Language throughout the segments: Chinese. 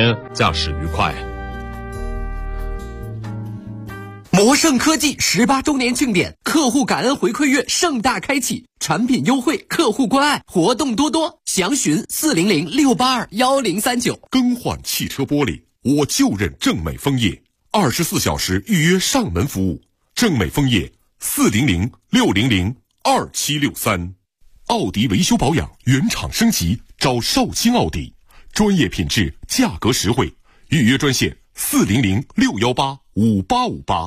您驾驶愉快。 摩盛科技18周年庆典，客户感恩回馈月盛大开启，产品优惠，客户关爱，活动多多，详询400-682-1039。 更换汽车玻璃，我就认正美枫叶，24小时预约上门服务。正美枫叶400-600-2763。奥迪维修保养原厂升级，找绍兴奥迪，专业品质，价格实惠，预约专线400-618-5858。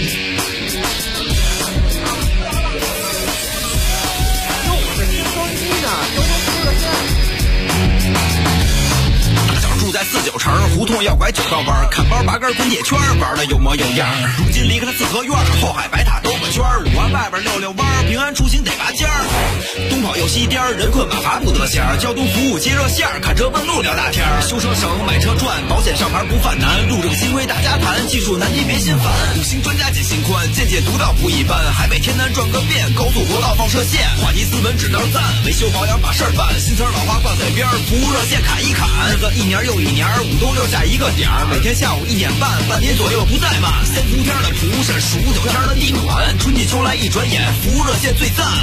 住在49城，胡同要拐9道弯，看包8根滚铁圈，玩的有模有样。如今离开了四合院，后海白塔兜个圈，5环外边溜溜弯，平安出行得拔尖儿。东跑又西颠，人困马乏不得闲。交通服务接热线，看车问路聊大天。修车省，买车赚，保险上牌不犯难。路政新规大家谈，技术难题别心烦。5星专家解心宽，见解独到不一般。海北天南转个遍，高速国道放射线，话题斯文只能赞。维修保养把事儿办，新词老话挂嘴边，服务热线砍一砍。日子一年又一年，5冬6夏一个点儿，每天下午1点半，半年左右不怠慢。3伏天的蒲扇，数9天的地暖，春季秋来一转眼，服务热线最赞。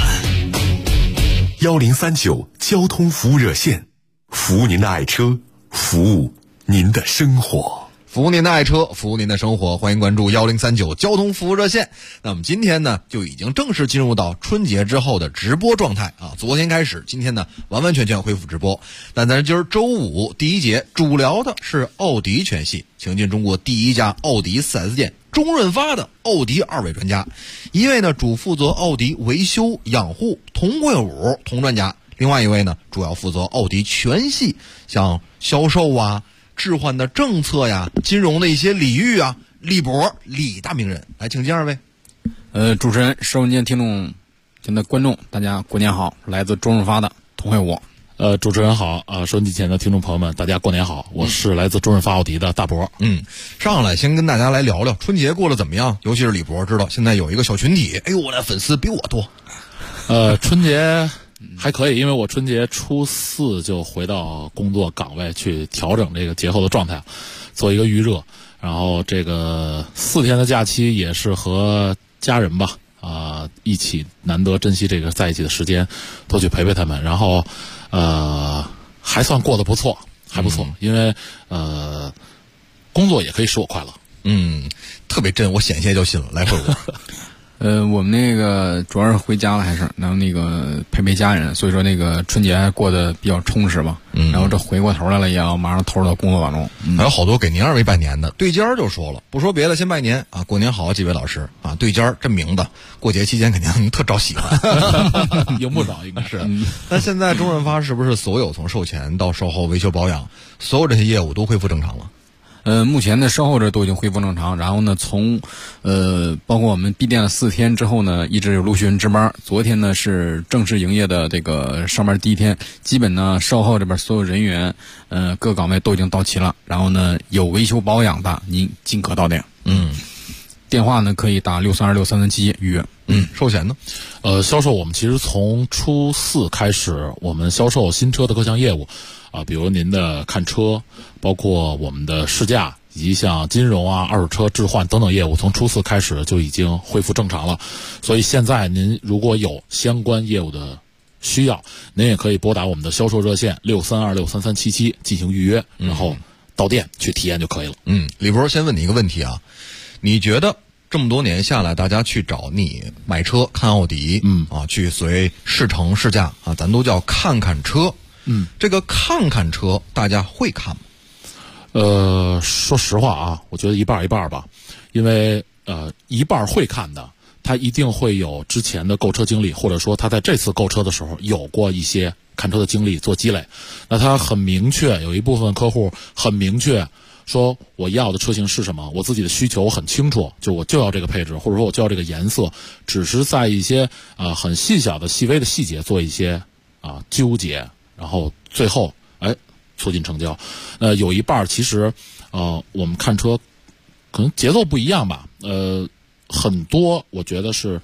1039交通服务热线，服务您的爱车，服务您的生活。 服务您的爱车，服务您的生活，欢迎关注1039交通服务热线。那我们今天呢，就已经正式进入到春节之后的直播状态啊！昨天开始，今天呢完完全全恢复直播。但咱今儿周五第一节主聊的是奥迪全系，请进中国第一家奥迪 4S 店中润发的奥迪2位专家，一位呢主负责奥迪维修养护同柜5同专家，另外一位呢主要负责奥迪全系像销售啊、置换的政策呀、金融的一些礼遇啊，李博李大名人，来请进二位。 主持人、收音机听众、的观众，大家过年好！来自中润发的同会我。 主持人好收音机前的听众朋友们，大家过年好！我是来自中润发奥迪的大博。 上来先跟大家来聊聊春节过得怎么样，尤其是李博知道现在有一个小群体，哎呦，我的粉丝比我多。 春节还可以，因为我春节初4就回到工作岗位去调整这个节后的状态，做一个预热。然后这个4天的假期也是和家人吧一起难得珍惜这个在一起的时间，多去陪陪他们。然后还算过得不错，还不错，因为工作也可以使我快乐。 特别真，我险些就信了。来会我。 我们那个主要是回家了，还是然后那个陪陪家人，所以说那个春节还过得比较充实吧。然后这回过头来了，也要马上投入到工作当中。 还有好多给您二位拜年的，对尖就说了，不说别的，先拜年啊！过年好，几位老师啊！对尖真名的，过节期间肯定特招喜欢， 用不着应该是。 但现在中润发是不是所有从售前到售后维修保养，所有这些业务都恢复正常了？ 目前的售后这都已经恢复正常，然后呢，从包括我们闭店了4天之后呢，一直有陆续人值班。昨天呢是正式营业的这个上班第一天，基本呢售后这边所有人员各岗位都已经到齐了。然后呢，有维修保养的您尽可到店。电话呢可以打6326337预约。 售前呢？ 销售我们其实从初4开始，我们销售新车的各项业务比如您的看车，包括我们的试驾，以及像金融啊、二手车置换等等业务，从初4开始就已经恢复正常了。所以现在您如果有相关业务的需要，您也可以拨打我们的销售热线632-63377进行预约，然后到店去体验就可以了。 李博先问你一个问题啊，你觉得这么多年下来，大家去找你买车看奥迪，去所谓试乘试驾啊，咱都叫看看车。这个看看车大家会看吗？ 说实话啊，我觉得一半一半吧，因为一半会看的，他一定会有之前的购车经历，或者说他在这次购车的时候有过一些看车的经历做积累。那他很明确，有一部分客户很明确说我要的车型是什么，我自己的需求很清楚，我就要这个配置，或者说我就要这个颜色，只是在一些很细小的细微的细节做一些纠结，然后最后促进成交。有一半其实我们看车可能节奏不一样吧，很多我觉得是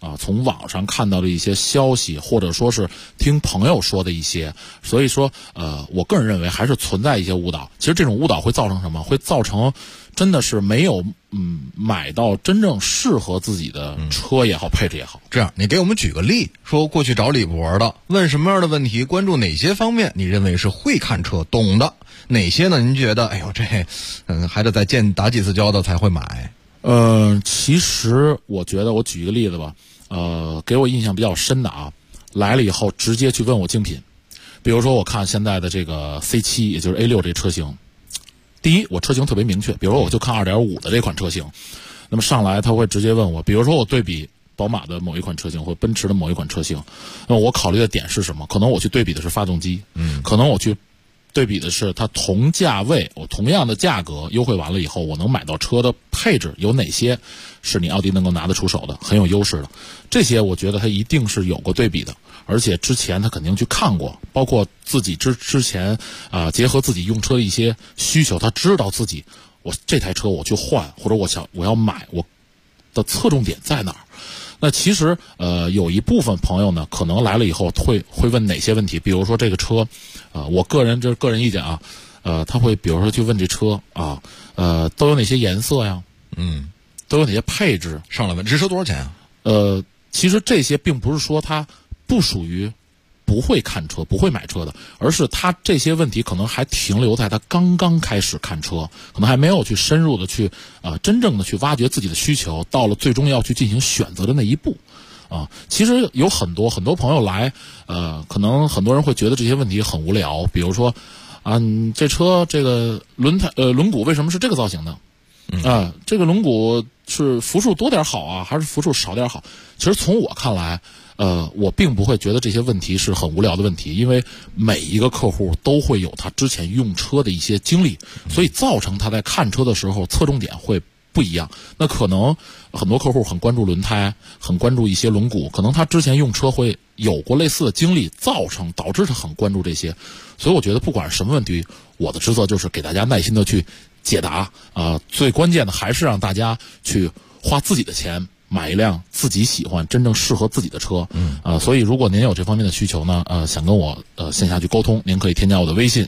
啊，从网上看到的一些消息，或者说是听朋友说的一些，所以说我个人认为还是存在一些误导。其实这种误导会造成什么？会造成真的是没有买到真正适合自己的车也好，配置也好。 这样，你给我们举个例，说过去找李博的，问什么样的问题，关注哪些方面，你认为是会看车懂的，哪些呢？您觉得，哎呦，这还得再打几次交道才会买？ 其实我觉得，我举一个例子吧。给我印象比较深的啊，来了以后直接去问我竞品，比如说我看现在的这个 C7， 也就是 A6 这车型，第一我车型特别明确，比如说我就看 2.5 的这款车型，那么上来他会直接问我，比如说我对比宝马的某一款车型或奔驰的某一款车型，那么我考虑的点是什么？可能我去对比的是发动机，可能我去对比的是它同价位，我同样的价格优惠完了以后，我能买到车的配置有哪些是你奥迪能够拿得出手的，很有优势的。这些我觉得它一定是有过对比的，而且之前他肯定去看过，包括自己之前结合自己用车的一些需求，他知道自己我这台车我去换，或者我要买，我的侧重点在哪儿。那其实有一部分朋友呢，可能来了以后会问哪些问题，比如说这个车我个人意见啊，他会比如说去问这车啊都有哪些颜色呀，都有哪些配置， 上来问这车多少钱啊？ 其实这些并不是说他不属于不会看车不会买车的，而是他这些问题可能还停留在他刚刚开始看车，可能还没有去深入的去真正的去挖掘自己的需求，到了最终要去进行选择的那一步啊。其实有很多朋友来可能很多人会觉得这些问题很无聊，比如说这车这个轮毂为什么是这个造型的这个轮毂是伏数多点好啊，还是伏数少点好？其实从我看来我并不会觉得这些问题是很无聊的问题，因为每一个客户都会有他之前用车的一些经历，所以造成他在看车的时候侧重点会不一样。那可能很多客户很关注轮胎，很关注一些轮毂，可能他之前用车会有过类似的经历，导致他很关注这些。所以我觉得不管什么问题，我的职责就是给大家耐心的去解答最关键的还是让大家去花自己的钱买一辆自己喜欢真正适合自己的车。所以如果您有这方面的需求呢想跟我线下去沟通，您可以添加我的微信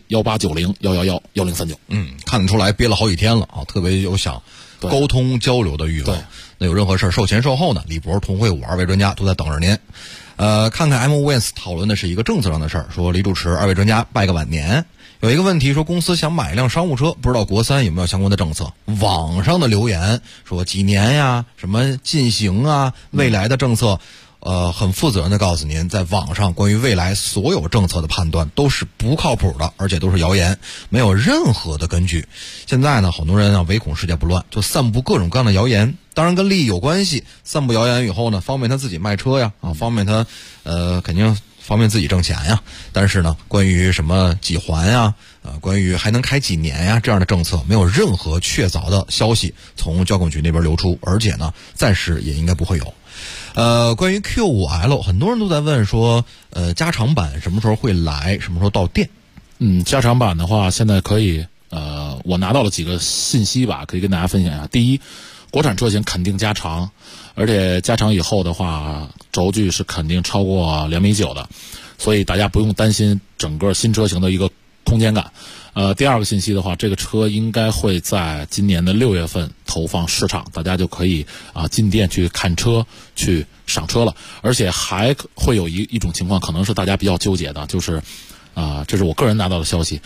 1890111039。 看得出来憋了好几天了啊，特别有想沟通交流的欲望。那有任何事售前售后呢，李博、同惠武二位专家都在等着您。看看 MWins 讨论的是一个政策上的事儿，说李主持二位专家拜个晚年。有一个问题说，公司想买一辆商务车，不知道国三有没有相关的政策。网上的留言说几年呀，什么禁行啊，未来的政策很负责任的告诉您，在网上关于未来所有政策的判断都是不靠谱的，而且都是谣言，没有任何的根据。现在呢，很多人唯恐世界不乱，就散布各种各样的谣言，当然跟利益有关系。散布谣言以后呢，方便他自己卖车呀，方便他肯定方便自己挣钱呀。但是呢，关于什么几环呀，关于还能开几年呀这样的政策，没有任何确凿的消息从交管局那边流出，而且呢，暂时也应该不会有。关于 Q5L， 很多人都在问说，加长版什么时候会来，什么时候到店？ 加长版的话，现在可以，我拿到了几个信息吧，可以跟大家分享一下。第一，国产车型肯定加长，而且加长以后的话，轴距是肯定超过2.9米的，所以大家不用担心整个新车型的一个空间感。第二个信息的话，这个车应该会在今年的6月份投放市场，大家就可以进店去看车、去赏车了。而且还会有一种情况，可能是大家比较纠结的，就是这是我个人拿到的消息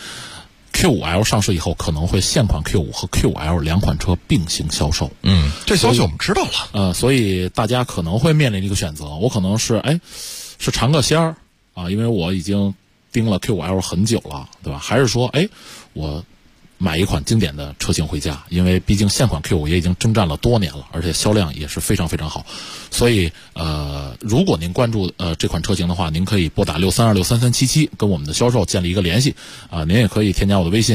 ，Q5L 上市以后可能会现款 Q5 和 Q5L 两款车并行销售。 这消息我们知道了。 所以大家可能会面临一个选择，我可能是尝个鲜儿因为我已经盯了 Q5L 很久了，对吧？还是说我买一款经典的车型回家，因为毕竟现款 Q5 也已经征战了多年了，而且销量也是非常非常好。所以如果您关注这款车型的话，您可以拨打63263377跟我们的销售建立一个联系您也可以添加我的微信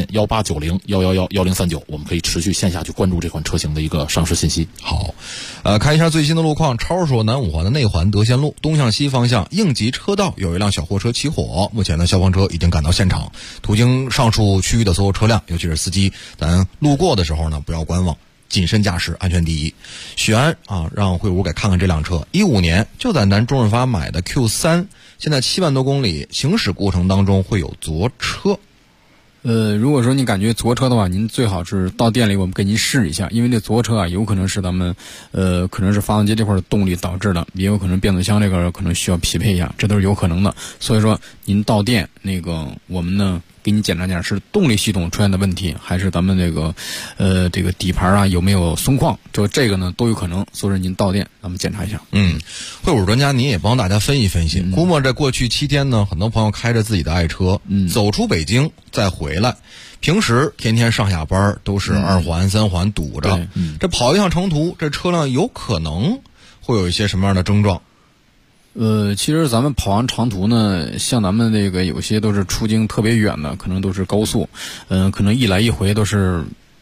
1890111039，我们可以持续线下去关注这款车型的一个上市信息。 好，看一下最新的路况。超说南五环的内环德贤路东向西方向应急车道有一辆小货车起火，目前呢消防车已经赶到现场。途经上述区域的所有车辆，尤其是司机，咱路过的时候呢不要观望， 谨慎驾驶，安全第一。许安啊，让慧武给看看这辆车，15年就在咱中润发买的 Q3，现在7万多公里，行驶过程当中会有昨车。 如果说你感觉昨车的话，您最好是到店里我们给您试一下，因为这昨车啊，有可能是咱们可能是发动机这块的动力导致的，也有可能变速箱这个可能需要匹配一下，这都是有可能的。所以说您到店我们呢给你检查检查是动力系统出现的问题，还是咱们这个底盘啊有没有松旷，就这个呢都有可能。所以说您到店咱们检查一下。 慧武专家您也帮大家分析分析，估摸着过去7天呢，很多朋友开着自己的爱车，走出北京再回来，平时天天上下班都是2环3环堵着，这跑一趟长途，这车辆有可能会有一些什么样的症状？ 其实咱们跑完长途呢，像咱们这个有些都是出京特别远的，可能都是高速，可能一来一回都是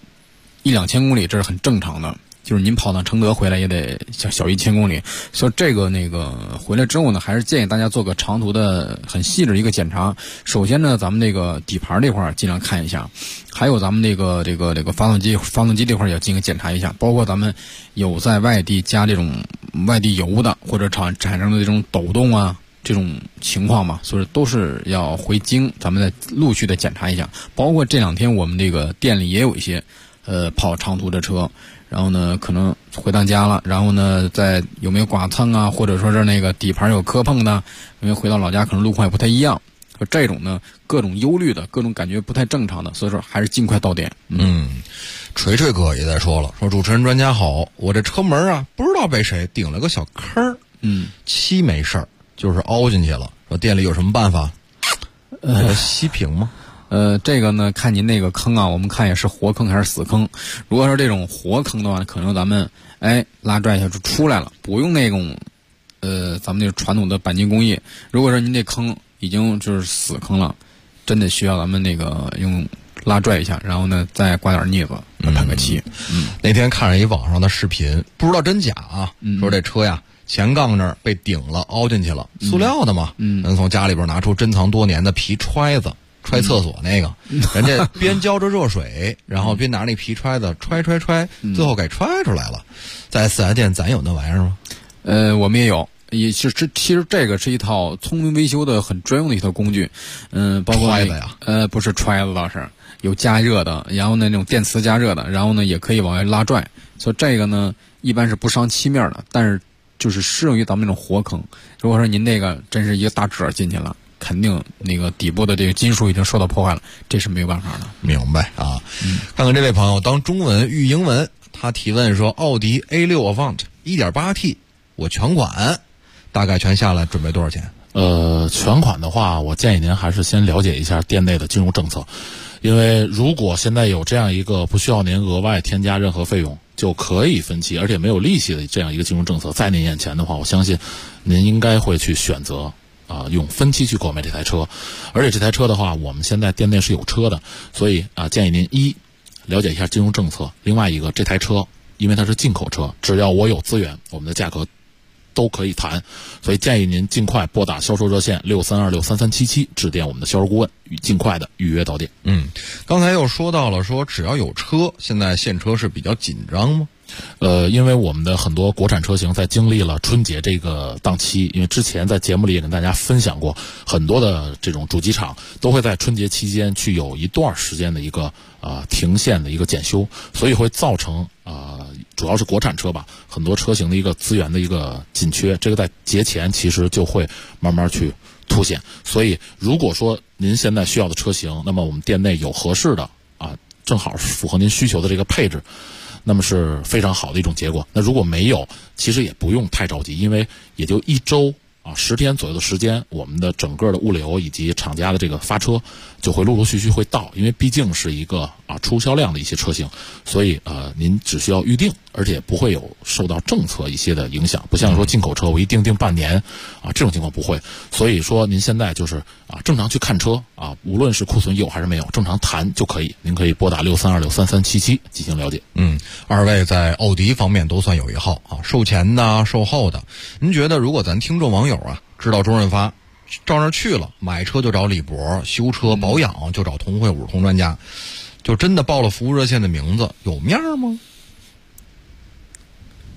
1-2千公里，这是很正常的。就是您跑到承德回来也得小1000公里，所以这个回来之后呢，还是建议大家做个长途的很细致一个检查。首先呢，咱们这个底盘这块尽量看一下，还有咱们这个发动机这块也要进行检查一下，包括咱们有在外地加这种外地油的，或者产生的这种抖动啊这种情况嘛，所以都是要回京，咱们再陆续的检查一下。包括这2天我们这个店里也有一些跑长途的车。然后呢，可能回到家了，然后呢，在有没有剐蹭啊，或者说是那个底盘有磕碰的，因为回到老家可能路况也不太一样，这种呢，各种忧虑的，各种感觉不太正常的，所以说还是尽快到店。 锤锤哥也在说了，说主持人专家好，我这车门啊，不知道被谁顶了个小坑，漆没事儿，就是凹进去了，说店里有什么办法给它吸平吗？ 这个呢，看您那个坑啊，我们看也是活坑还是死坑。如果说这种活坑的话，可能咱们拉拽一下就出来了，不用那种咱们那个传统的钣金工艺。如果说您这坑已经就是死坑了，真的需要咱们那个用拉拽一下，然后呢再刮点腻子，喷个漆。 那天看着一网上的视频，不知道真假啊，说这车呀前杠那儿被顶了，凹进去了，塑料的嘛，能从家里边拿出珍藏多年的皮揣子。揣厕所那个，人家边浇着热水，然后边拿那皮揣子揣，最后给揣出来了。在4S店咱有那玩意儿吗？ 我们也有，其实这个是一套聪明维修的很专用的一套工具。包括揣子呀， 不是揣子，倒是有加热的，然后呢那种电磁加热的，然后呢也可以往外拉拽。所以这个呢一般是不伤漆面的，但是就是适用于咱们那种活坑。如果说您那个真是一个大褶进去了，肯定那个底部的这个金属已经受到破坏了，这是没有办法的。 明白啊。看看这位朋友当中文遇英文，他提问说奥迪 A6 Avant 1.8T 我全款，大概全下来准备多少钱？ 全款的话，我建议您还是先了解一下店内的金融政策，因为如果现在有这样一个不需要您额外添加任何费用就可以分期，而且没有利息的这样一个金融政策在您眼前的话，我相信您应该会去选择用分期去购买这台车。而且这台车的话，我们现在店内是有车的，所以建议您了解一下金融政策，另外一个这台车因为它是进口车，只要我有资源，我们的价格都可以谈，所以建议您尽快拨打销售热线63263377致电我们的销售顾问，尽快的预约到店。 刚才又说到了说只要有车，现在现车是比较紧张吗？ 因为我们的很多国产车型在经历了春节这个档期，因为之前在节目里也跟大家分享过，很多的这种主机厂都会在春节期间去有一段时间的一个停线的一个检修，所以会造成主要是国产车吧，很多车型的一个资源的一个紧缺，这个在节前其实就会慢慢去凸显。所以如果说您现在需要的车型，那么我们店内有合适的正好是符合您需求的这个配置，那么是非常好的一种结果。那如果没有，其实也不用太着急，因为也就1周10天左右的时间，我们的整个的物流以及厂家的这个发车就会陆陆续续会到，因为毕竟是一个出销量的一些车型，所以您只需要预定，而且不会有受到政策一些的影响，不像说进口车我一定半年这种情况不会。所以说您现在就是正常去看车无论是库存有还是没有，正常谈就可以。您可以拨打63263377进行了解。 二位在奥迪方面都算有一号售前的售后的，您觉得如果咱听众网友知道中润发照那儿去了，买车就找李博，修车保养就找童慧武童专家，就真的报了服务热线的名字，有面吗？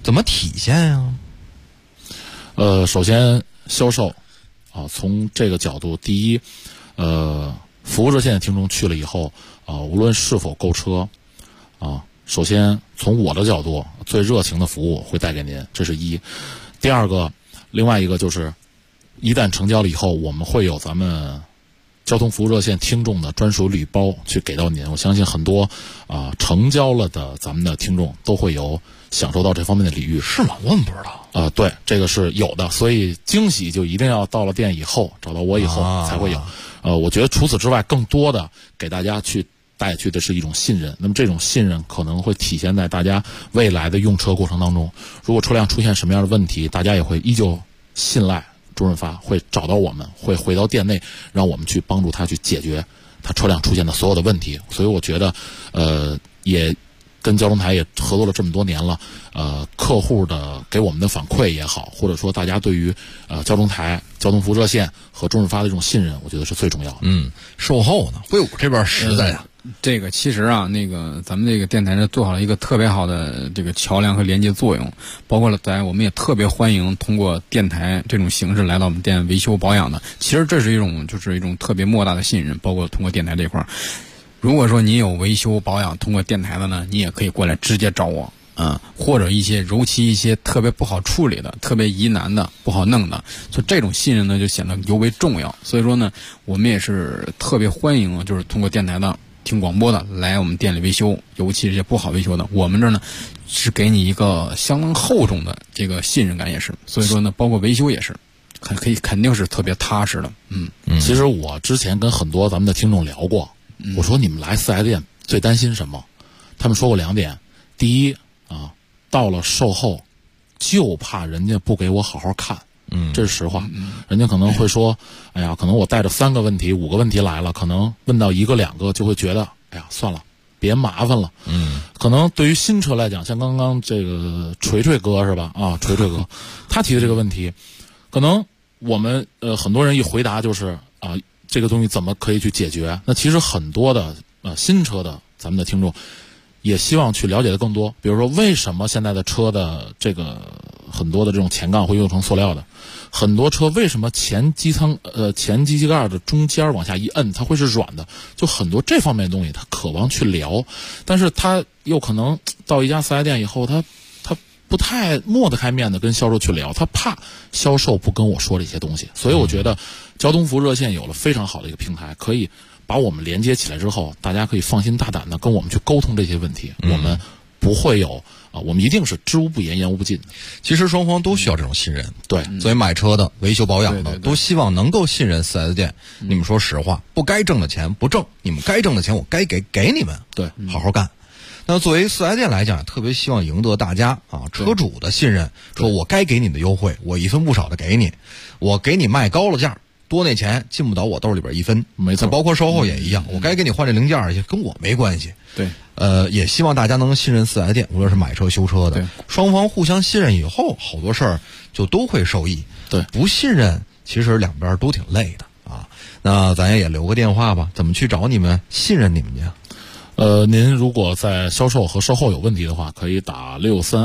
怎么体现呀？ 首先销售啊，从这个角度，第一，服务热线的听众去了以后啊，无论是否购车啊，首先从我的角度，最热情的服务会带给您，这是一。第二个，另外一个就是一旦成交了以后，我们会有咱们交通服务热线听众的专属礼包去给到您。我相信很多成交了的咱们的听众都会有享受到这方面的礼遇。 是吗？我怎么不知道？ 对，这个是有的，所以惊喜就一定要到了店以后，找到我以后才会有。我觉得除此之外，更多的给大家去带去的是一种信任。那么这种信任可能会体现在大家未来的用车过程当中。如果车辆出现什么样的问题，大家也会依旧信赖周润发，会找到我们，会回到店内，让我们去帮助他去解决他车辆出现的所有的问题。所以我觉得，也跟交通台也合作了这么多年了，客户的给我们的反馈也好，或者说大家对于交通台、交通服务热线和周润发的这种信任，我觉得是最重要的。 售后呢？会有这边实在呀。 这个其实啊，咱们这个电台呢做好了一个特别好的这个桥梁和连接作用，包括了我们也特别欢迎通过电台这种形式来到我们店维修保养的。其实这是一种特别莫大的信任，包括通过电台这块儿。如果说你有维修保养通过电台的呢，你也可以过来直接找我。或者尤其一些特别不好处理的、特别疑难的、不好弄的，所以这种信任呢就显得尤为重要。所以说呢，我们也是特别欢迎就是通过电台的、听广播的来我们店里维修，尤其这些不好维修的，我们这呢是给你一个相当厚重的这个信任感，也是。所以说呢，包括维修也是，肯定是特别踏实的。 其实我之前跟很多咱们的听众聊过，我说你们来4S店最担心什么？他们说过2点，第一。到了售后，就怕人家不给我好好看，这是实话。人家可能会说，哎呀，可能我带着3个问题、5个问题来了，可能问到1个2个就会觉得，哎呀，算了，别麻烦了。可能对于新车来讲，像刚刚这个锤锤哥是吧？锤锤哥，他提的这个问题，可能我们很多人一回答就是这个东西怎么可以去解决？那其实很多的新车的咱们的听众。也希望去了解的更多，比如说为什么现在的车的这个很多的这种前杠会用成塑料的，很多车为什么前机器盖的中间往下一摁它会是软的，就很多这方面的东西他渴望去聊，但是他又可能到一家4S店以后他不太抹得开面的跟销售去聊，他怕销售不跟我说这些东西。所以我觉得交通服务热线有了非常好的一个平台，可以把我们连接起来之后，大家可以放心大胆的跟我们去沟通这些问题。我们不会有我们一定是知无不言，言无不尽的。 其实双方都需要这种信任。 对， 所以买车的、维修保养的都希望能够信任4S店。你们说实话，不该挣的钱不挣，你们该挣的钱我该给你们。 对， 好好干。那作为4S店来讲，特别希望赢得大家车主的信任，说我该给你的优惠，我一分不少的给你，我给你卖高了价。多那钱进不到我兜里边1分， 没错， 包括售后也一样，我该给你换这零件也跟我没关系。 对， 也希望大家能信任4S店，无论是买车修车的，双方互相信任以后，好多事儿就都会受益。 对， 不信任其实两边都挺累的啊。那咱也留个电话吧，怎么去找你们，信任你们去？ 您如果在销售和售后有问题的话，可以打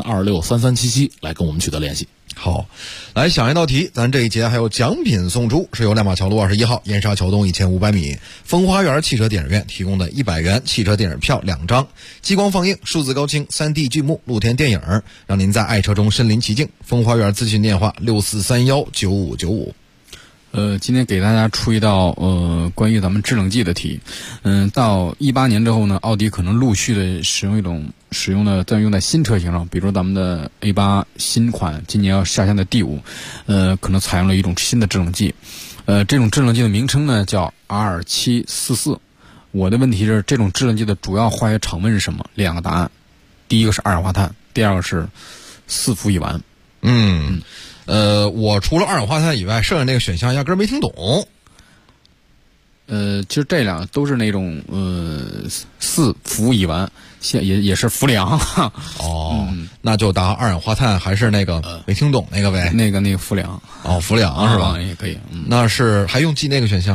63263377来跟我们取得联系。 好，来想一道题，咱这一节还有奖品送出，是由亮马桥路21号燕莎桥东1500米风花园汽车电影院提供的100元汽车电影票2张，激光放映、数字高清、3D 剧目、露天电影，让您在爱车中身临其境。风花园咨询电话64319595。 今天给大家出一道关于咱们制冷剂的题。到18年之后呢，奥迪可能陆续的使用在新车型上，比如咱们的 A8 新款今年要下线的 D5，可能采用了一种新的制冷剂。这种制冷剂的名称呢叫 R744。我的问题是，这种制冷剂的主要化学成分是什么？2个答案，第一个是二氧化碳，第二个是4氟乙烷。 我除了二氧化碳以外，剩下那个选项压根儿没听懂。 其实这两个都是那种4氟乙烷，也是氟良。 那就答二氧化碳还是那个没听懂那个呗？ 那个氟良。 氟良是吧？ 也可以。 那是还用记那个选项吗？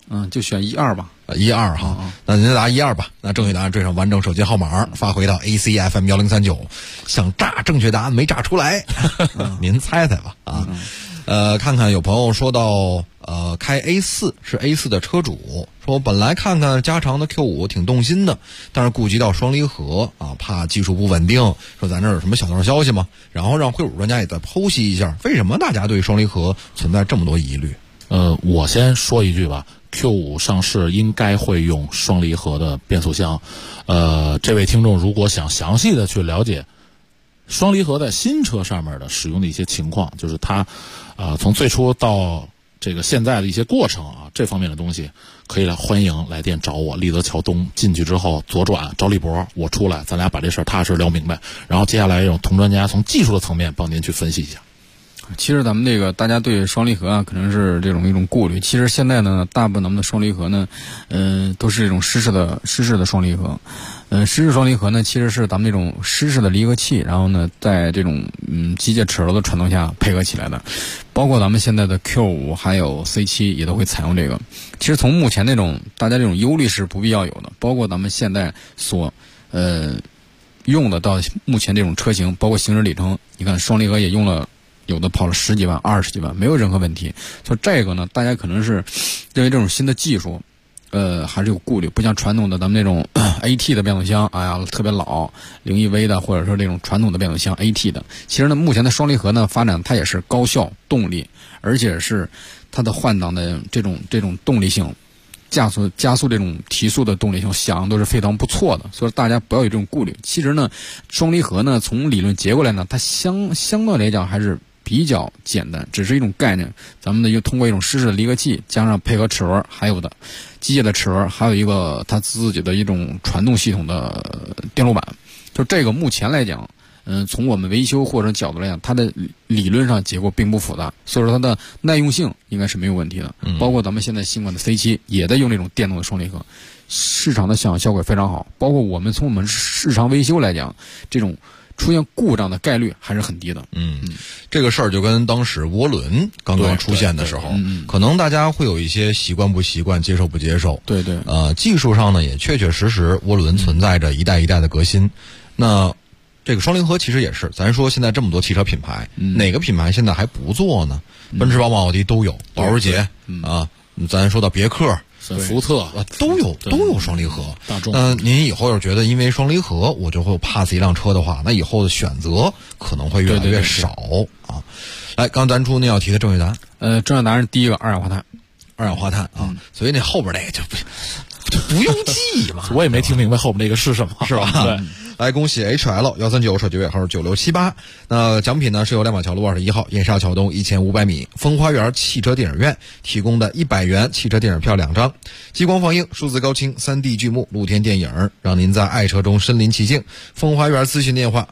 就选12吧。 12哈，那您答12吧。那正确答案缀上完整手机号码，发回到 ACFM1039。想炸正确答案没炸出来，您猜猜吧啊。看看有朋友说到开 A4 是 A4 的车主说，本来看看加长的 Q5 挺动心的，但是顾及到双离合啊，怕技术不稳定，说咱这有什么小道消息吗？然后让会武专家也再剖析一下，为什么大家对双离合存在这么多疑虑？ 我先说一句吧。Q5 上市应该会用双离合的变速箱。这位听众如果想详细的去了解双离合在新车上面的使用的一些情况，就是它从最初到这个现在的一些过程啊，这方面的东西可以欢迎来电找我。立德桥东进去之后左转找李博，我出来，咱俩把这事儿踏实聊明白，然后接下来用同专家从技术的层面帮您去分析一下。 其实咱们这个大家对双离合啊，可能是这种一种顾虑。其实现在呢，大部分咱们的双离合呢，都是这种湿式的双离合。湿式双离合呢，其实是咱们这种湿式的离合器，然后呢，在这种机械齿轮的传动下配合起来的。包括咱们现在的 Q5 还有 C7 也都会采用这个。其实从目前那种大家这种忧虑是不必要有的。包括咱们现在所用的到目前这种车型，包括行驶里程，你看双离合也用了。有的跑了10几万、20几万，没有任何问题。所以这个呢，大家可能是认为这种新的技术，还是有顾虑，不像传统的咱们那种AT 的变速箱，哎呀，特别老01V 的，或者说这种传统的变速箱 AT 的。其实呢，目前的双离合呢发展，它也是高效动力，而且是它的换挡的这种动力性。加速这种提速的动力性响都是非常不错的，所以大家不要有这种顾虑。其实呢，双离合呢从理论结构来呢，它相对来讲还是比较简单，只是一种概念。咱们呢又通过一种湿式的离合器，加上配合齿轮，还有的机械的齿轮，还有一个它自己的一种传动系统的电路板。就这个目前来讲，从我们维修或者角度来讲，它的理论上结构并不复杂，所以说它的耐用性应该是没有问题的。包括咱们现在新款的 C7 也在用这种电动的双离合，市场的效果非常好。包括我们从我们日常维修来讲，这种出现故障的概率还是很低的。 这个事儿就跟当时涡轮刚刚出现的时候，可能大家会有一些习惯不习惯、接受不接受。 对。 技术上呢，也确确实实涡轮存在着一代一代的革新。那这个双离合其实也是，咱说现在这么多汽车品牌，哪个品牌现在还不做呢？奔驰、宝马、奥迪都有，保时捷啊，咱说到别克、 福特都有双离合。 大众， 您以后要是觉得因为双离合我就会 pass 一辆车的话，那以后的选择可能会越来越少啊。来，刚咱出那道题的正确答案， 正确答案是第一个二氧化碳啊，所以那后边那个就不用记嘛。 我也没听明白后面那个是什么， 是吧？对。来，恭喜 HL139手机尾号9678。那奖品呢是由亮马桥路21号燕莎桥东1500米风花园汽车电影院提供的100元汽车电影票2张，激光放映、数字高清、3D 剧目、露天电影，让您在爱车中身临其境。风花园咨询电话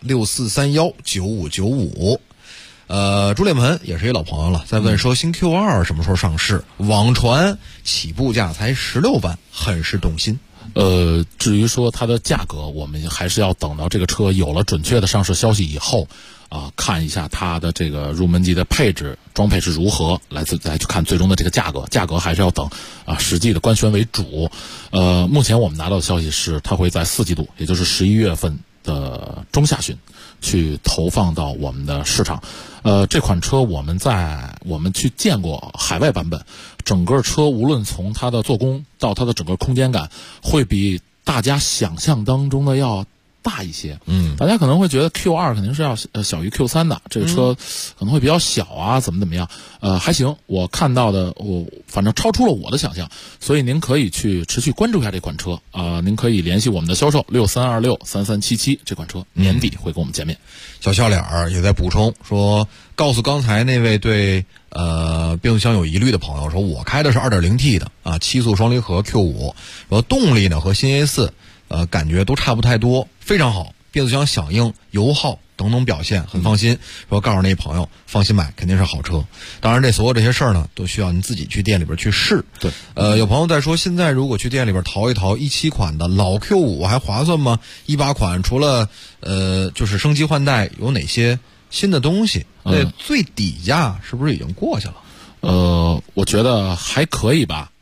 64319595。朱烈门也是一老朋友了，在问说新 Q2 什么时候上市？网传起步价才16万，很是动心。 至于说它的价格，我们还是要等到这个车有了准确的上市消息以后看一下它的这个入门级的配置装配是如何，来去看最终的这个价格还是要等实际的官宣为主。目前我们拿到的消息是，它会在4季度，也就是11月份的中下旬去投放到我们的市场。这款车我们去见过海外版本，整个车无论从它的做工到它的整个空间感，会比大家想象当中的要大一些。大家可能会觉得 Q2 肯定是要小于 Q3 的，这个车可能会比较小啊，怎么样？还行，我看到的反正超出了我的想象，所以您可以去持续关注一下这款车您可以联系我们的销售63263377，这款车年底会跟我们见面。 小笑脸儿也在补充说，告诉刚才那位对变速箱有疑虑的朋友说，我开的是 2.0T 的7速双离合 Q5， 说动力呢和新 A4感觉都差不太多，非常好，变速箱响应、油耗等等表现很放心。说告诉那朋友放心买，肯定是好车。当然，所有这些事儿呢，都需要您自己去店里边去试。 对， 有朋友在说，现在如果去店里边淘一淘17款的老 Q5 还划算吗？18款除了就是升级换代，有哪些新的东西？那最底价是不是已经过去了？ 我觉得还可以吧。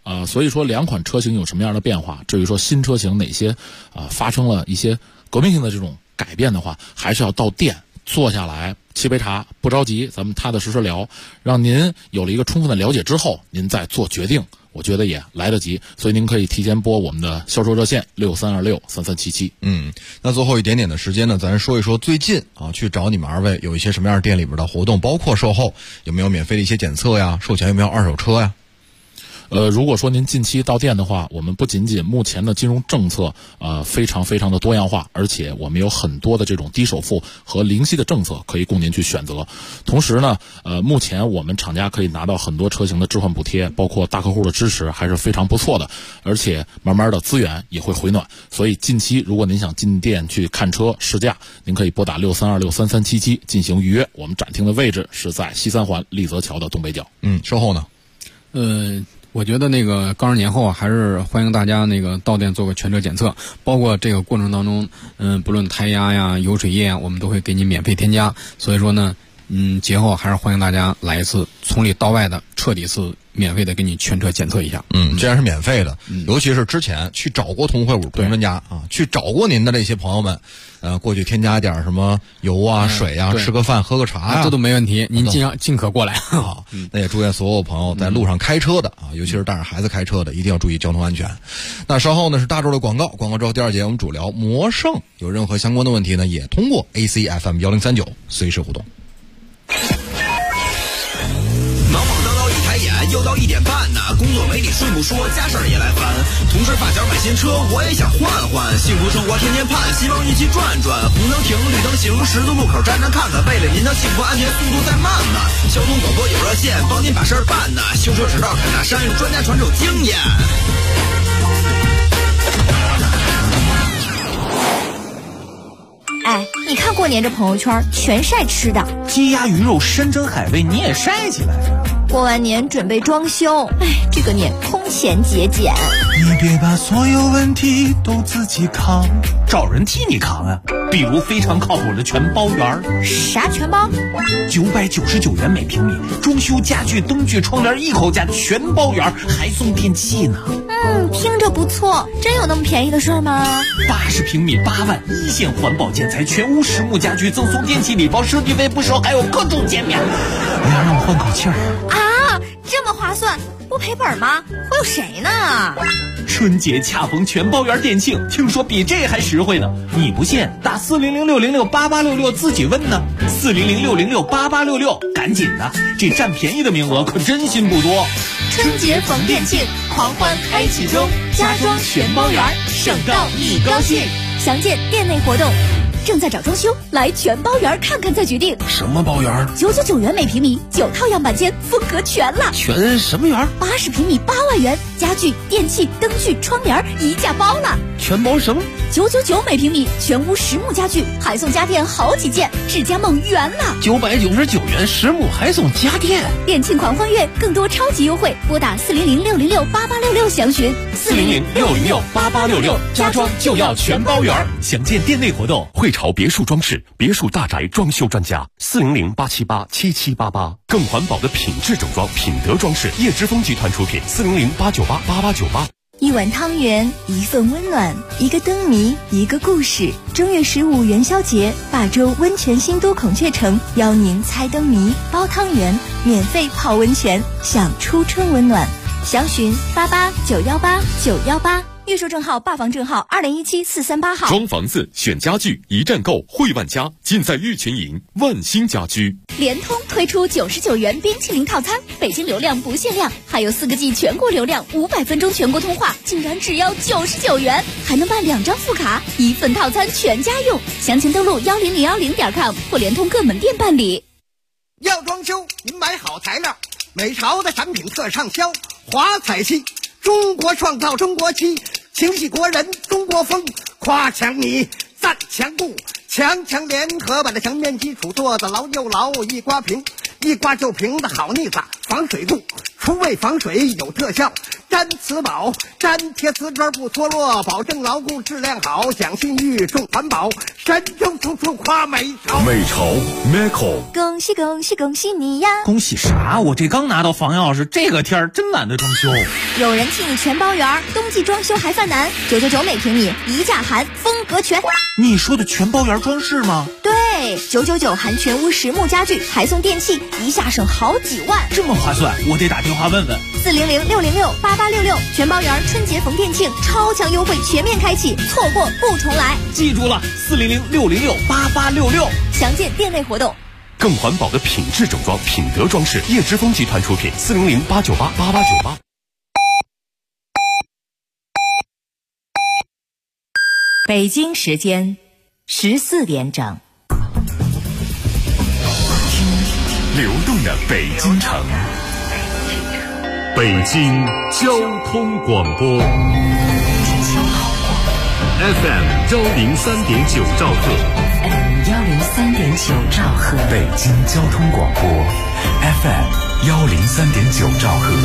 所以说两款车型有什么样的变化，至于说新车型哪些发生了一些革命性的这种改变的话，还是要到店坐下来沏杯茶，不着急，咱们踏踏实实聊，让您有了一个充分的了解之后，您再做决定，我觉得也来得及。所以您可以提前拨我们的销售热线63263377。 那最后一点点的时间呢，咱说一说最近去找你们二位有一些什么样的店里边的活动，包括售后有没有免费的一些检测呀，售前有没有二手车呀？ 如果说您近期到店的话，我们不仅仅目前的金融政策非常非常的多样化，而且我们有很多的这种低首付和零息的政策可以供您去选择。同时呢，目前我们厂家可以拿到很多车型的置换补贴，包括大客户的支持还是非常不错的，而且慢慢的资源也会回暖。所以近期如果您想进店去看车试驾，您可以拨打63263377进行预约。我们展厅的位置是在西三环立泽桥的东北角。 售后呢？ 我觉得那个刚上年后还是欢迎大家那个到店做个全车检测，包括这个过程当中，不论胎压呀、油水液啊，我们都会给你免费添加。所以说呢，节后还是欢迎大家来一次，从里到外的彻底是免费的给你全车检测一下。 既然是免费的，尤其是之前去找过同惠五同仁家去找过您的这些朋友们，过去添加点什么油啊、水啊，吃个饭、喝个茶这都没问题，您尽可过来。 好，那也祝愿所有朋友在路上开车的尤其是带着孩子开车的，一定要注意交通安全。那稍后呢是大周的广告之后，第二节我们主聊魔圣，有任何相关的问题呢，也通过 ACFM 1039随时互动。 又到1点半呢，工作没你睡不说，家事儿也来烦。同事发小买新车，我也想换换。幸福生活天天盼，希望一起转转。红灯停，绿灯行，十字路口站站看看。为了您的幸福安全，速度再慢呢。交通广播有热线，帮您把事儿办呢。修车直道砍大山，专家传授经验。 哎，你看过年这朋友圈全晒吃的， 鸡鸭鱼肉山珍海味你也晒起来。 过完年准备装修，哎，这个年空前节俭。 你别把所有问题都自己扛，找人替你扛啊。比如非常靠谱的全包园。 啥全包 ？999元每平米，装修家具、灯具、窗帘一口价，全包圆，还送电器呢。 听着不错，真有那么便宜的事吗 ？80平米8万，一线环保建材，全屋实木家具，赠送电器礼包，设计费不收，还有各种减免。哎呀，让我换口气儿啊！这么划算，不赔本吗？会有谁呢？ 春节恰逢全包圆店庆，听说比这还实惠呢。你不信，打400-606-8866自己问呢。400-606-8866，赶紧的，这占便宜的名额可真心不多。 春节逢店庆，狂欢开启中，家装全包圆，省到你高兴。详见店内活动。正在找装修，来全包圆看看再决定。 什么包圆 ？999元每平米，9套样板间，风格全了。 全什么圆 ？80平米8万元，家具、电器、灯具、窗帘一价包了。 全包什么 ？999每平米，全屋实木家具，还送家电好几件，智家梦圆了。 999元实木还送家电， 店庆狂欢月，更多超级优惠，拨打400-606-8866详询。 400-606-8866，家装就要全包圆。详见店内活动。 汇潮别墅装饰，别墅大宅装修专家，400-878-7788，更环保的品质整装，品德装饰，叶之峰集团出品，400-898-8898。 一碗汤圆，一份温暖，一个灯谜，一个故事。正月15元宵节，霸州温泉新都孔雀城邀您猜灯谜、包汤圆，免费泡温泉，享初春温暖。详询88918918，预售证号、霸房证号2017-438号。 装房子选家具，一站购汇万家，尽在玉泉营万兴家居。 联通推出99元冰淇淋套餐，北京流量不限量，还有4个G 全国流量，500分钟全国通话，竟然只要99元，还能办2张副卡，1份套餐全家用。详情登录10010.com 或联通各门店办理。 要装修，您买好材料，美潮的产品特畅销，华彩漆，中国创造中国漆，情系国人中国风，夸墙泥，赞墙布，强联合把的墙面基础做得牢又牢，一刮平。 一刮就平的好腻子，防水度，除味防水有特效。粘瓷宝，粘贴瓷砖不脱落，保证牢固质量好，讲信誉重环保，神州处处夸美潮。 美潮 Meko， 恭喜恭喜恭喜你呀！ 恭喜啥？我这刚拿到房钥匙，这个天儿真懒得装修。 有人替你全包圆，冬季装修还犯难，999每平米一价含风格全。 你说的全包圆装饰吗？ 对，999含全屋实木家具，还送电器，一下省好几万， 这么划算，我得打电话问问。 400-606-8866，全包圆春节逢店庆，超强优惠全面开启，错过不重来。 记住了，400-606-8866， 详见店内活动。 更环保的品质整装，品德装饰，叶之峰集团出品，400-898-8898。 北京时间14点整。 流动的北京城，北京交通广播 FM 103.9兆赫 103.9兆赫， 北京交通广播 FM 103.9兆赫。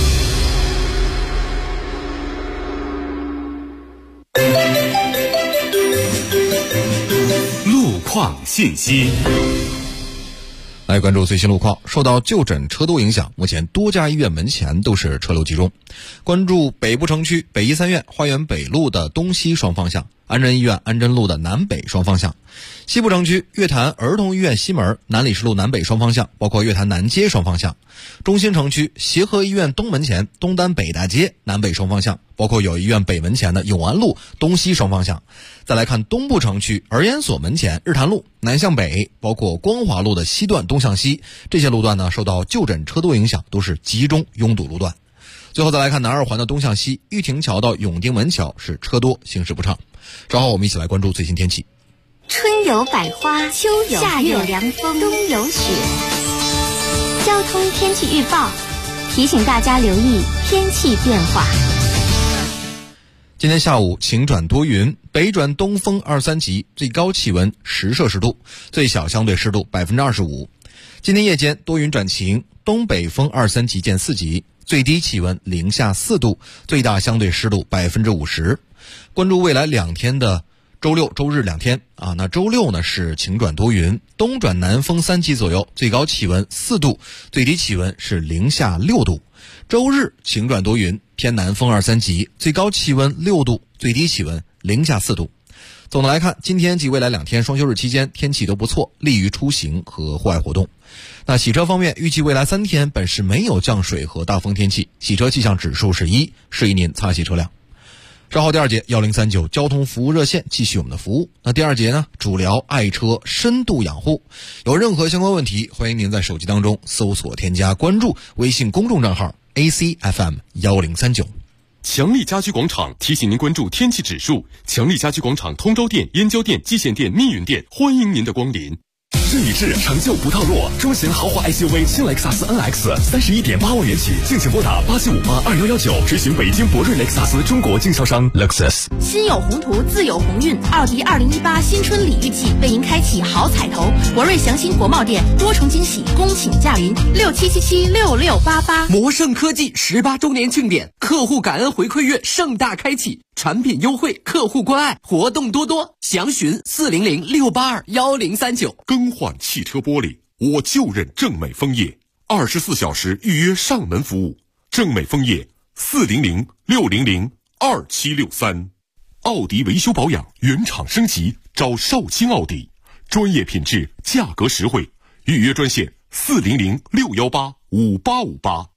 路况信息。 来关注最新路况。受到就诊车多影响，目前多家医院门前都是车流集中。关注北部城区北医三院花园北路的东西双方向，安贞医院安贞路的南北双方向。西部城区月坛儿童医院西门南礼士路南北双方向，包括月坛南街双方向。中心城区协和医院东门前东单北大街南北双方向，包括友谊医院北门前的永安路东西双方向。再来看东部城区儿研所门前日坛路南向北，包括光华路的西段东向西，这些路段呢受到就诊车多影响，都是集中拥堵路段。最后再来看南二环的东向西，玉亭桥到永定门桥是车多，行驶不畅。稍后我们一起来关注最新天气。 春有百花，秋有夏有凉风，冬有雪。交通天气预报提醒大家留意天气变化。 今天下午晴转多云，北转东风2、3级，最高气温10摄氏度，最小相对湿度25%。今天夜间多云转晴，东北风2、3级见4级，最低气温零下4度，最大相对湿度50%。关注未来2天的周六周日2天啊，那周六呢是晴转多云，东转南风3级左右，最高气温4度，最低气温是零下6度。周日晴转多云，偏南风2、3级，最高气温6度，最低气温零下4度。总的来看，今天及未来2天双休日期间天气都不错，利于出行和户外活动。那洗车方面，预计未来3天本市没有降水和大风天气，洗车气象指数是1，适宜您擦洗车辆。稍后第2节1039交通服务热线继续我们的服务。那第2节呢，主聊爱车深度养护。有任何相关问题，欢迎您在手机当中搜索添加关注微信公众账号 ACFM1039。 强力家居广场提醒您关注天气指数。强力家居广场通州店、燕郊店、蓟县店、密云店，欢迎您的光临。 日已至，成就不套路，中型豪华 SUV 新雷克萨斯 NX 31.8万元起，敬请拨打87582119，执行北京博瑞雷克萨斯中国经销商 Lexus。 心有宏图，自有鸿运。奥迪2018新春礼遇季为您开启好彩头，博瑞祥鑫国贸店多重惊喜，恭请驾临67776688。 魔盛科技18周年庆典，客户感恩回馈月盛大开启，产品优惠，客户关爱，活动多多，详询400-682-1039。 更换汽车玻璃，我就认正美枫叶，24小时预约上门服务。正美枫叶400-600-2763。奥迪维修保养原厂升级，找绍兴奥迪，专业品质，价格实惠，预约专线400-618-5858。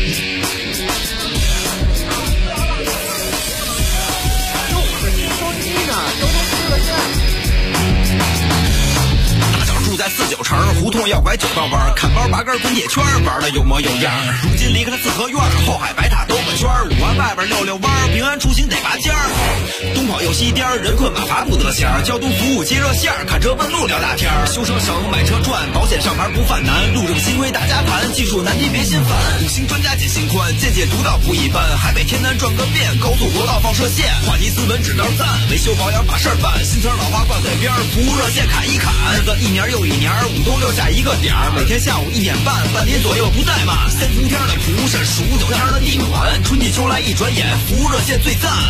在49城胡同要拐9道弯，看包拔根滚铁圈，玩的有模有样。如今离开了四合院，后海白塔兜个圈，5环外边溜弯，平安出行得拔尖儿。东跑又西颠，人困马乏不得闲。交通服务接热线，看车问路聊大天。修车省，买车赚，保险上牌不犯难。路政新规大家盘，技术难题别心烦。5星专家解心宽，见解独到不一般。海北天南转个遍，高速国道放射线。话题斯文指道赞，维修保养把事儿办。新车老花灌给边，服务热线砍一砍，日子一年又一年，5冬6夏一个点儿，每天下午1点半，半点左右不怠慢。3伏天的蒲扇，数9天的地暖，春季秋来一转眼，服务热线最赞。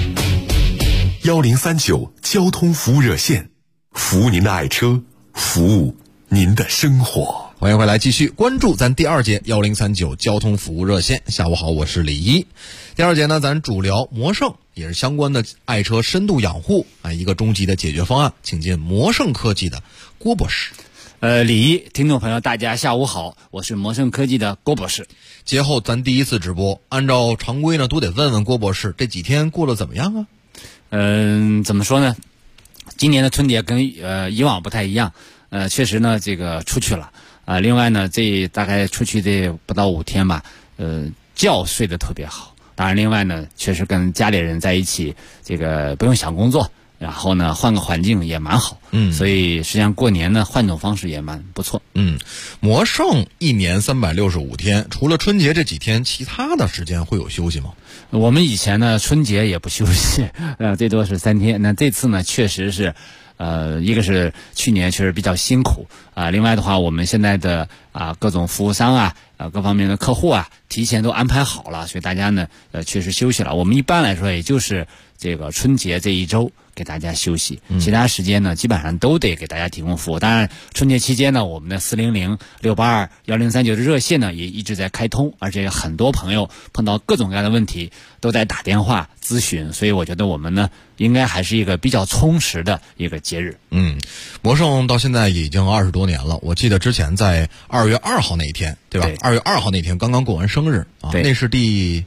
1039交通服务热线，服务您的爱车，服务您的生活。 欢迎回来，继续关注咱第2节1039交通服务热线。下午好，我是李一。第2节呢，咱主聊魔胜，也是相关的爱车深度养护一个终极的解决方案，请进魔胜科技的郭博士。 李一，听众朋友大家下午好，我是魔胜科技的郭博士。 节后咱第一次直播，按照常规呢，都得问问郭博士这几天过得怎么样啊？ 怎么说呢？今年的春节跟以往不太一样，确实呢，这个出去了另外呢，这大概出去这不到5天吧，觉睡得特别好。当然，另外呢，确实跟家里人在一起，这个不用想工作，然后呢，换个环境也蛮好。所以实际上过年呢，换种方式也蛮不错。 魔胜1年365天，除了春节这几天，其他的时间会有休息吗？ 我们以前呢，春节也不休息，最多是3天。那这次呢，确实是，一个是去年确实比较辛苦另外的话，我们现在的各种服务商各方面的客户提前都安排好了，所以大家呢，确实休息了。我们一般来说，也就是这个春节这一周给大家休息，其他时间呢，基本上都得给大家提供服务。当然，春节期间呢，我们的400、682、1039的热线呢，也一直在开通，而且很多朋友碰到各种各样的问题，都在打电话咨询，所以我觉得我们呢，应该还是一个比较充实的一个节日。 魔胜到现在已经20多年了，我记得之前在2月2号那一天，对吧？2月2号那天刚刚过完生日那是第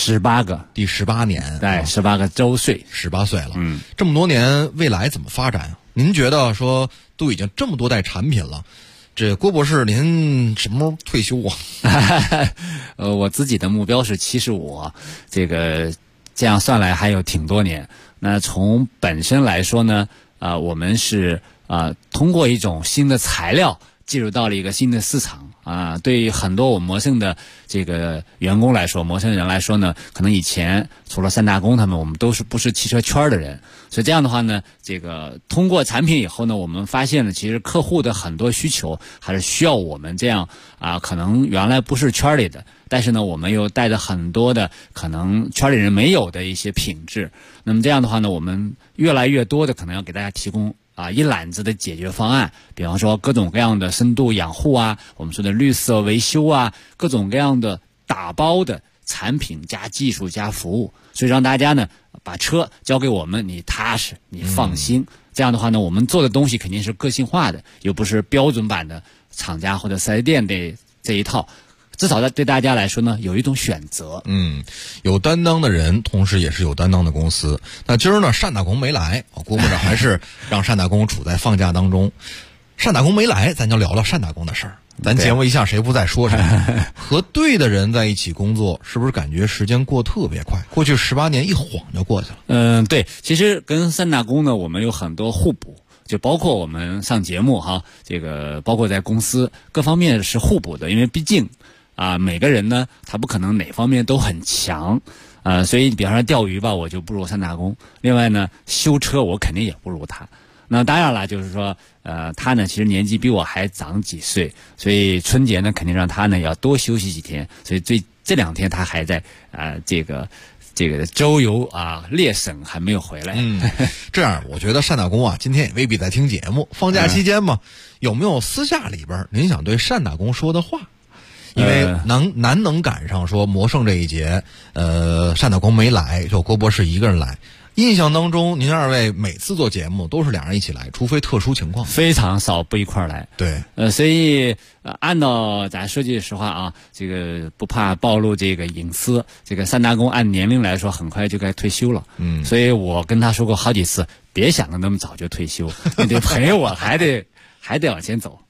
18年， 对，18个周岁 ，18岁了。这么多年，未来怎么发展啊？您觉得说都已经这么多代产品了，这郭博士您什么时候退休啊？ 我自己的目标是75，这样算来还有挺多年。那从本身来说呢，我们是通过一种新的材料进入到了一个新的市场对于很多我们魔胜的这个员工来说，魔胜人来说呢，可能以前除了3大公他们，我们都是不是汽车圈的人，所以这样的话呢，这个通过产品以后呢，我们发现了其实客户的很多需求还是需要我们这样可能原来不是圈里的，但是呢，我们又带着很多的可能圈里人没有的一些品质。那么这样的话呢，我们越来越多的可能要给大家提供一揽子的解决方案，比方说各种各样的深度养护我们说的绿色维修各种各样的打包的产品加技术加服务，所以让大家呢把车交给我们，你踏实，你放心。这样的话呢，我们做的东西肯定是个性化的，又不是标准版的厂家或者4S店的这一套。至少对大家来说呢，有一种选择。 有担当的人，同时也是有担当的公司。那今儿呢，单大公没来，郭部长还是让单大公处在放假当中。单大公没来，咱就聊聊单大公的事儿。咱节目一下谁不在说谁。和对的人在一起工作，是不是感觉时间过特别快？过去18年一晃就过去了。对，其实跟单大公呢，我们有很多互补。就包括我们上节目这个包括在公司各方面是互补的，因为毕竟每个人呢，他不可能哪方面都很强，所以比方说钓鱼吧，我就不如单大公。另外呢，修车我肯定也不如他。那当然了，就是说，他呢其实年纪比我还长几岁，所以春节呢肯定让他呢要多休息几天。所以这2天他还在这个周游列省还没有回来。 这样我觉得单大公今天也未必在听节目，放假期间嘛，有没有私下里边您想对单大公说的话？因为难能赶上说魔胜这一节，单大公没来，就郭博士一个人来。印象当中，您2位每次做节目都是2人一起来，除非特殊情况， 非常少不一块儿来。 对， 所以按照咱说句实话这个不怕暴露这个隐私，这个单大公按年龄来说，很快就该退休了。所以我跟他说过好几次，别想着那么早就退休，你得陪我，还得往前走。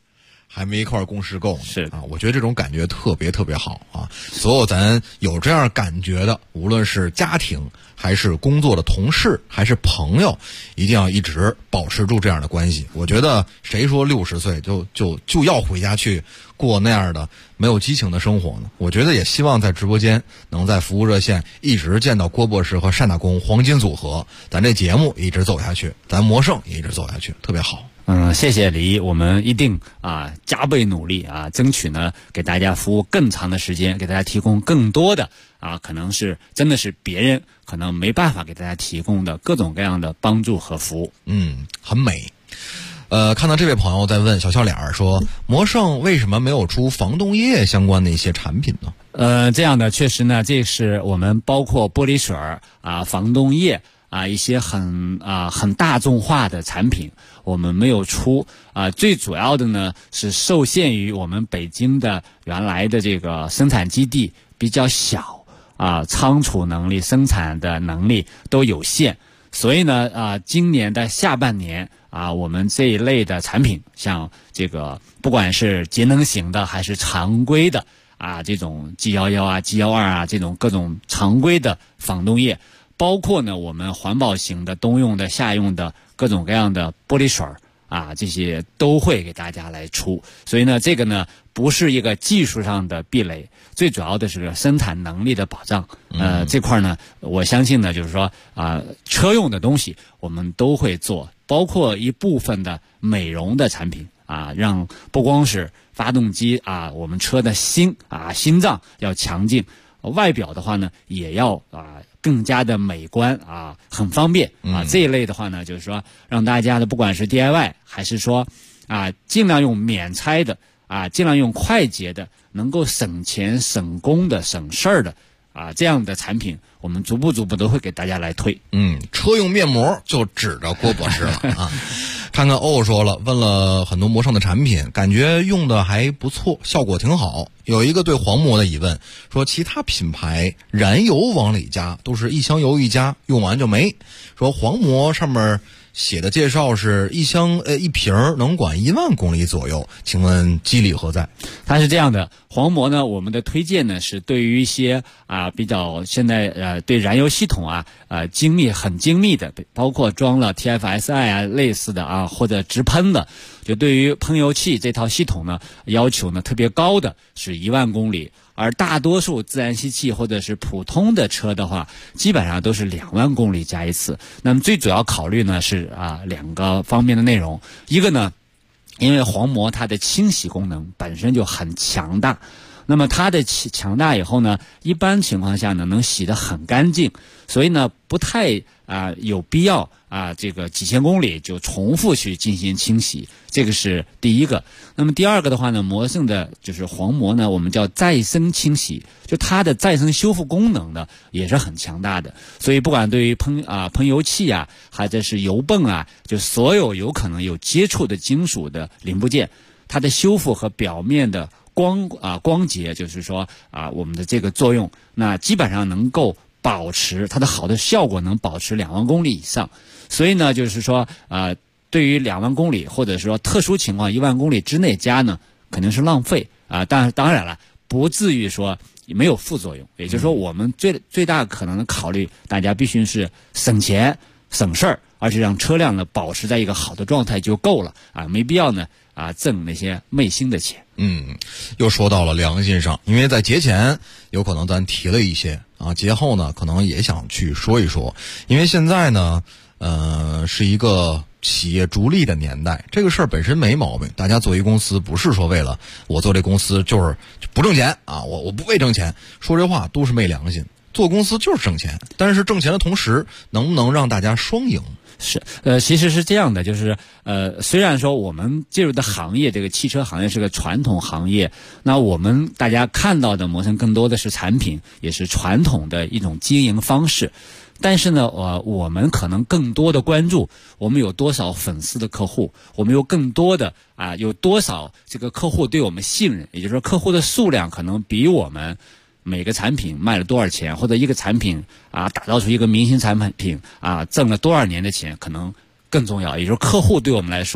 还没一块共事够呢。 是啊，我觉得这种感觉特别特别好啊！所有咱有这样感觉的，无论是家庭还是工作的同事还是朋友，一定要一直保持住这样的关系。我觉得谁说60岁就要回家去过那样的没有激情的生活呢？我觉得也希望在直播间能在服务热线一直见到郭博士和单大公黄金组合，咱这节目一直走下去，咱魔圣也一直走下去，特别好。 谢谢李毅，我们一定加倍努力争取呢给大家服务更长的时间，给大家提供更多的可能是真的是别人可能没办法给大家提供的各种各样的帮助和服务。 很美。看到这位朋友在问小笑脸说，魔圣为什么没有出防冻液相关的一些产品呢？ 这样的确实呢，这是我们包括玻璃水防冻液一些很大众化的产品，我们没有出最主要的呢是受限于我们北京的原来的这个生产基地比较小仓储能力、生产的能力都有限，所以呢今年的下半年我们这一类的产品，像这个不管是节能型的还是常规的这种 G11 G12 这种各种常规的防冻液，包括呢我们环保型的冬用的夏用的各种各样的玻璃水这些都会给大家来出。所以呢这个呢不是一个技术上的壁垒，最主要的是生产能力的保障。这块呢我相信呢就是说车用的东西我们都会做，包括一部分的美容的产品让不光是发动机我们车的心脏要强劲，外表的话呢也要更加的美观很方便这一类的话呢就是说让大家的不管是 DIY 还是说尽量用免拆的尽量用快捷的，能够省钱省工的省事儿的这样的产品，我们逐步都会给大家来推。 车用面膜就指着郭博士了看看说了，问了很多魔圣的产品，感觉用的还不错，效果挺好。有一个对黄膜的疑问，说其他品牌燃油往里加都是一箱油一加，用完就没。说黄膜上面写的介绍是一瓶能管1万公里左右，请问机理何在？ 它是这样的，黄膜呢我们的推荐呢是对于一些比较现在对燃油系统很精密的，包括装了 TFSI 类似的或者直喷的，就对于喷油器这套系统呢要求呢特别高的是1万公里，而大多数自然吸气或者是普通的车的话基本上都是2万公里加一次。那么最主要考虑呢是2个方面的内容，一个呢因为黄膜它的清洗功能本身就很强大，那么它的强大以后呢一般情况下呢能洗得很干净，所以呢不太有必要这个几千公里就重复去进行清洗，这个是第一个。那么第二个的话呢，魔圣的就是黄膜呢我们叫再生清洗，就它的再生修复功能呢也是很强大的，所以不管对于喷油器还者是油泵就所有有可能有接触的金属的零部件，它的修复和表面的光洁，就是说我们的这个作用，那基本上能够保持它的好的效果，能保持2万公里以上。所以呢就是说对于2万公里或者说特殊情况1万公里之内加呢肯定是浪费当然了不至于说没有副作用，也就是说我们最大可能的考虑，大家必须是省钱省事儿，而且让车辆呢保持在一个好的状态就够了没必要呢挣那些昧心的钱。 又说到了良心上，因为在节前有可能咱提了一些节后呢可能也想去说一说，因为现在呢是一个企业逐利的年代，这个事儿本身没毛病，大家做一公司不是说为了我做这公司就是不挣钱我不为挣钱，说这话都是昧良心。做公司就是挣钱，但是挣钱的同时能不能让大家双赢？ 是其实是这样的，就是虽然说我们介入的行业这个汽车行业是个传统行业，那我们大家看到的魔圣更多的是产品，也是传统的一种经营方式，但是呢我们可能更多的关注我们有多少粉丝的客户，我们有更多的有多少这个客户对我们信任，也就是说客户的数量可能比我们每个产品卖了多少钱，或者一个产品打造出一个明星产品挣了多少年的钱可能更重要，也就是客户对我们来说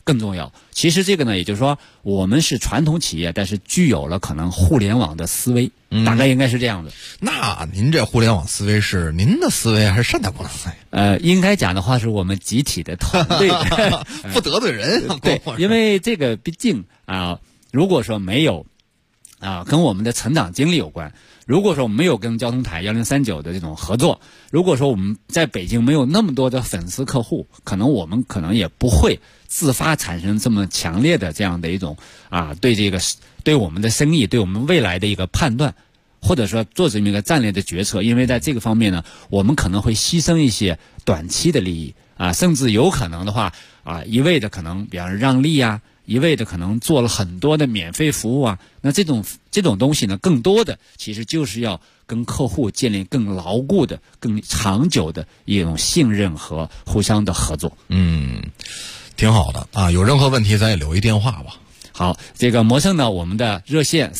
更重要。其实这个呢，也就是说，我们是传统企业，但是具有了可能互联网的思维，大概应该是这样的。 那您这互联网思维是您的思维还是善达公司思维？ 应该讲的话是我们集体的团队， 不得罪人。 对，因为这个毕竟如果说没有跟我们的成长经历有关。如果说我们没有跟交通台1039的这种合作，如果说我们在北京没有那么多的粉丝客户，我们可能也不会自发产生这么强烈的这样的一种对我们的生意、对我们未来的一个判断，或者说做这么一个战略的决策。因为在这个方面呢，我们可能会牺牲一些短期的利益甚至有可能的话一味的可能比方说让利一味的可能做了很多的免费服务那这种东西呢，更多的其实就是要跟客户建立更牢固的、更长久的一种信任和互相的合作。 挺好的有任何问题咱也留一电话吧。 好，这个魔盛呢，我们的热线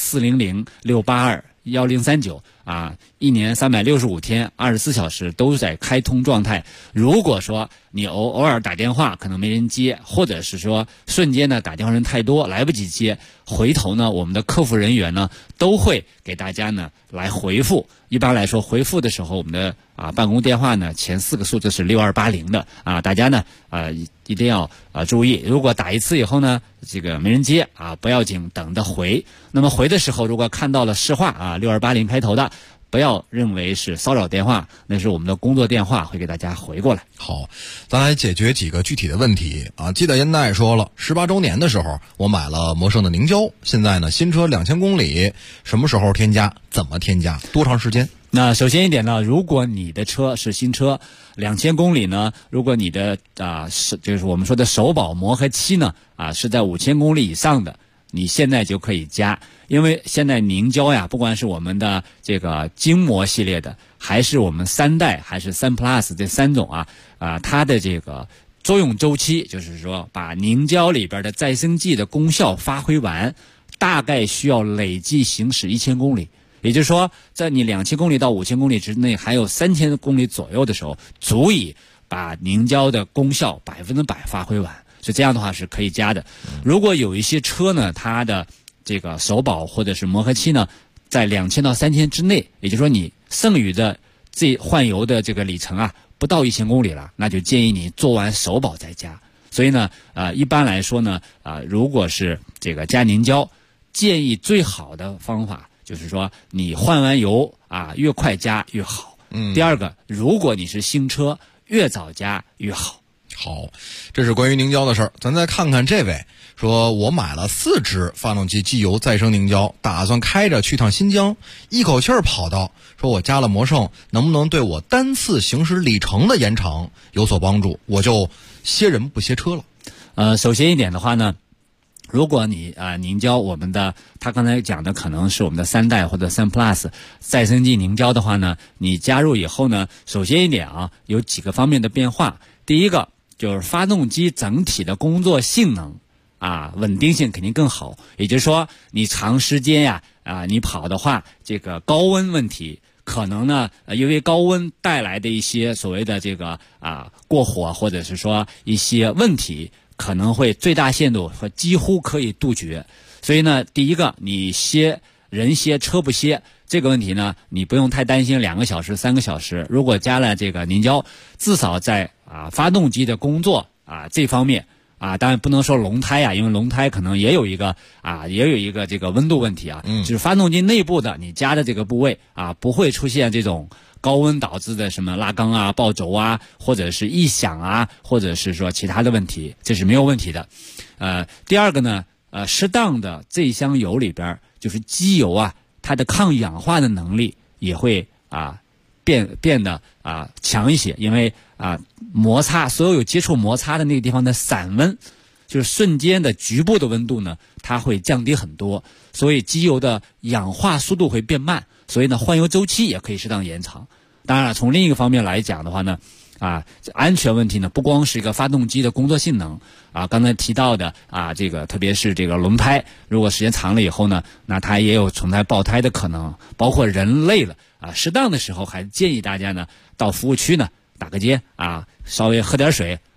400-682-1039一年365天24小时都在开通状态。如果说你偶尔打电话可能没人接，或者是说瞬间呢打电话人太多来不及接，回头呢我们的客服人员呢都会给大家呢来回复。一般来说回复的时候，我们的办公电话呢前4个数字是6280的大家呢一定要注意。如果打一次以后呢这个没人接不要紧，等着回。那么回的时候如果看到了市话6280开头的，不要认为是骚扰电话，那是我们的工作电话，会给大家回过来。 好，咱来解决几个具体的问题记得烟袋说了，18周年的时候我买了魔盛的凝胶，现在呢新车2000公里，什么时候添加？怎么添加？多长时间？ 那首先一点呢，如果你的车是新车，2000公里呢，如果你的就是我们说的首保磨合期呢是在5000公里以上的，你现在就可以加。因为现在凝胶不管是我们的这个精磨系列的，还是我们3代还是3 Plus 这3种它的这个作用周期，就是说把凝胶里边的再生剂的功效发挥完，大概需要累计行驶1000公里。也就是说，在你2000公里到5000公里之内，还有3000公里左右的时候，足以把凝胶的功效100%发挥完。所以这样的话是可以加的。如果有一些车呢，它的这个首保或者是磨合期呢，在2000到3000之内，也就是说你剩余的换油的这个里程不到1000公里了，那就建议你做完首保再加。所以呢，一般来说呢，如果是这个加凝胶，建议最好的方法就是说你换完油越快加越好。第二个，如果你是新车，越早加越好。 好，这是关于凝胶的事儿。咱再看看这位说，我买了4支发动机机油再生凝胶，打算开着去趟新疆，一口气儿跑到，说我加了魔盛，能不能对我单次行驶里程的延长有所帮助？我就歇人不歇车了。 首先一点的话呢，如果你凝胶我们的他刚才讲的可能是我们的3代或者3 Plus 再生剂凝胶的话呢，你加入以后呢，首先一点有几个方面的变化。第一个就是发动机整体的工作性能稳定性肯定更好。也就是说你长时间你跑的话，这个高温问题可能呢因为高温带来的一些所谓的这个过火或者是说一些问题，可能会最大限度和几乎可以杜绝。所以呢，第一个，你人歇车不歇这个问题呢，你不用太担心2个小时3个小时。如果加了这个凝胶，至少在发动机的工作这方面当然不能说轮胎因为轮胎可能也有一个这个温度问题就是发动机内部的你加的这个部位不会出现这种高温导致的什么拉缸爆轴或者是异响或者是说其他的问题，这是没有问题的。第二个呢，适当的这箱油里边就是机油它的抗氧化的能力也会变得强一些。因为摩擦所有接触摩擦的那个地方的散温，就是瞬间的局部的温度呢，它会降低很多，所以机油的氧化速度会变慢，所以呢换油周期也可以适当延长。当然了，从另一个方面来讲的话呢，安全问题呢不光是一个发动机的工作性能刚才提到的这个特别是这个轮胎，如果时间长了以后呢，那它也有存在爆胎的可能。包括人累了适当的时候还建议大家呢到服务区呢打个街稍微喝点水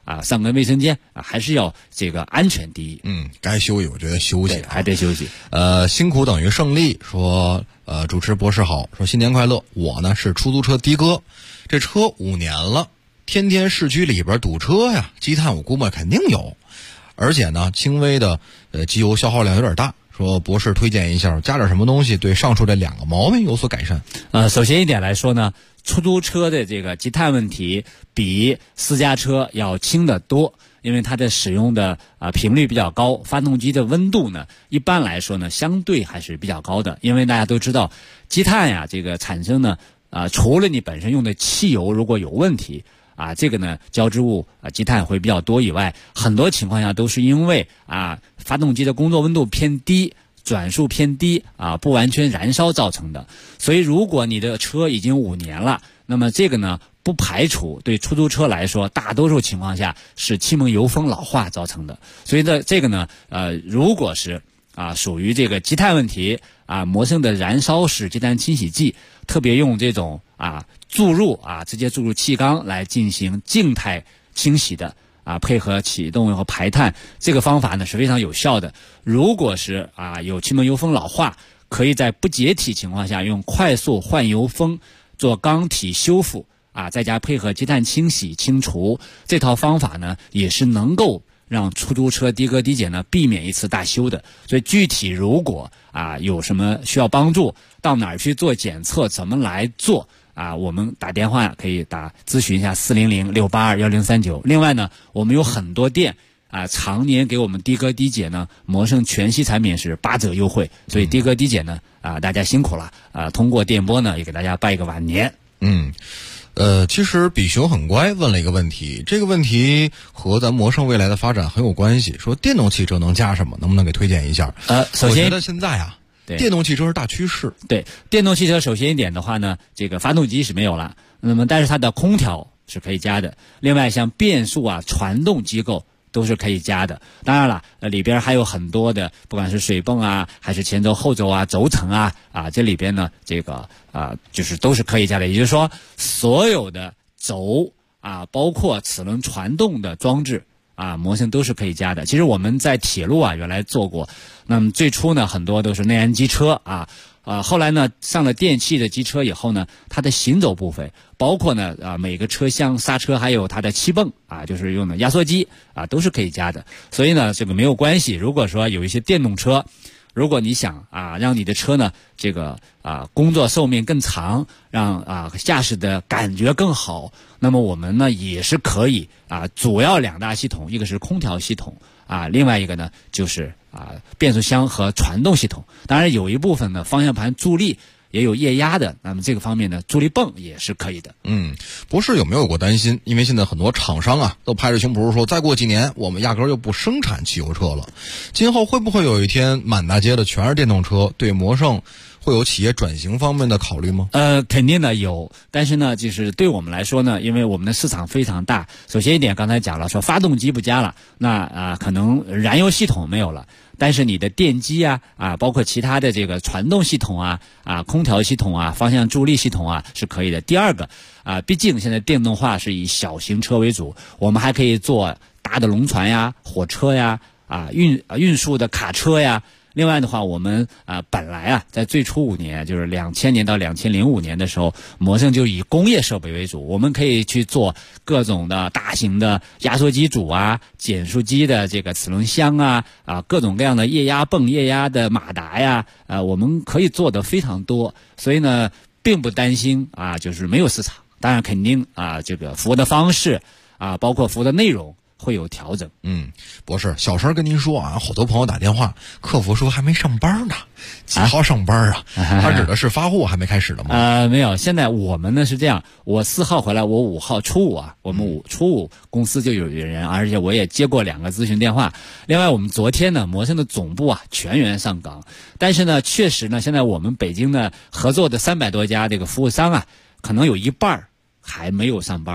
上个卫生间还是要这个安全第一。 该休息我觉得休息还得休息。 辛苦等于胜利说，主持博士好，说新年快乐。我呢是出租车的哥，这车5年了，天天市区里边堵车呀，积碳我估摸肯定有，而且呢轻微的机油消耗量有点大。说博士推荐一下加点什么东西对上述这2个毛病有所改善。 首先一点来说呢，出租车的这个积碳问题比私家车要轻得多，因为它的使用的频率比较高，发动机的温度呢一般来说呢相对还是比较高的。因为大家都知道积碳呀这个产生呢除了你本身用的汽油如果有问题这个呢交织物积碳会比较多以外，很多情况下都是因为发动机的工作温度偏低，转速偏低不完全燃烧造成的。所以如果你的车已经5年了，那么这个呢不排除对出租车来说大多数情况下是气门油封老化造成的。所以呢这个呢如果是属于这个积碳问题摩胜的燃烧式积碳清洗剂，特别用这种注入直接注入气缸来进行静态清洗的配合启动和排碳，这个方法呢是非常有效的。如果是有气门油封老化，可以在不解体情况下用快速换油封做缸体修复再加配合积碳清洗清除，这套方法呢也是能够让出租车的哥的姐呢避免一次大修的。所以具体如果有什么需要帮助，到哪儿去做检测，怎么来做我们打电话可以咨询一下400-682-1039。另外呢，我们有很多店常年给我们的哥的姐呢摩胜全系产品是8折优惠，所以的哥的姐呢大家辛苦了通过电波呢也给大家拜个晚年。 其实比熊很乖问了一个问题，这个问题和咱摩胜未来的发展很有关系，说电动汽车能加什么，能不能给推荐一下？ 首先我觉得现在电动汽车是大趋势。 对，电动汽车首先一点的话呢，这个发动机是没有了，那么但是它的空调是可以加的。另外像变速传动机构都是可以加的。当然了，里边还有很多的，不管是水泵还是前轴后轴轴承这里边呢这个就是都是可以加的。也就是说所有的轴包括齿轮传动的装置摩胜都是可以加的。其实我们在铁路原来做过，那么最初呢很多都是内燃机车后来呢上了电气的机车以后呢，它的行走部分包括呢每个车厢刹车还有它的气泵就是用的压缩机都是可以加的。所以呢这个没有关系。如果说有一些电动车，如果你想让你的车呢这个工作寿命更长，让驾驶的感觉更好，那么我们呢也是可以主要2大系统，一个是空调系统另外一个呢就是变速箱和传动系统。当然有一部分呢方向盘助力也有液压的，那么这个方面呢助力泵也是可以的。 博士有没有过担心？因为现在很多厂商都拍着胸脯说再过几年我们压根儿就不生产汽油车了，今后会不会有一天满大街的全是电动车？对摩胜会有企业转型方面的考虑吗？ 肯定的有，但是呢就是对我们来说呢，因为我们的市场非常大，首先一点刚才讲了，说发动机不加了，那可能燃油系统没有了，但是你的电机包括其他的这个传动系统空调系统方向助力系统是可以的。第二个毕竟现在电动化是以小型车为主，我们还可以做大的龙船火车运输的卡车另外的话，我们本来在最初5年，就是2000年到2005年的时候，摩胜就以工业设备为主，我们可以去做各种的大型的压缩机组减速机的这个齿轮箱各种各样的液压泵、液压的马达我们可以做的非常多，所以呢，并不担心就是没有市场。当然，肯定这个服务的方式包括服务的内容会有调整。 博士，小声跟您说好多朋友打电话，客服说还没上班呢，几号上班他指的是发货还没开始的吗？ 没有，现在我们呢是这样，我4号回来，我5号初五我们初五公司就有人，而且我也接过2个咨询电话。另外我们昨天呢摩胜的总部全员上岗，但是呢确实呢现在我们北京呢合作的300多家这个服务商可能有一半还没有上班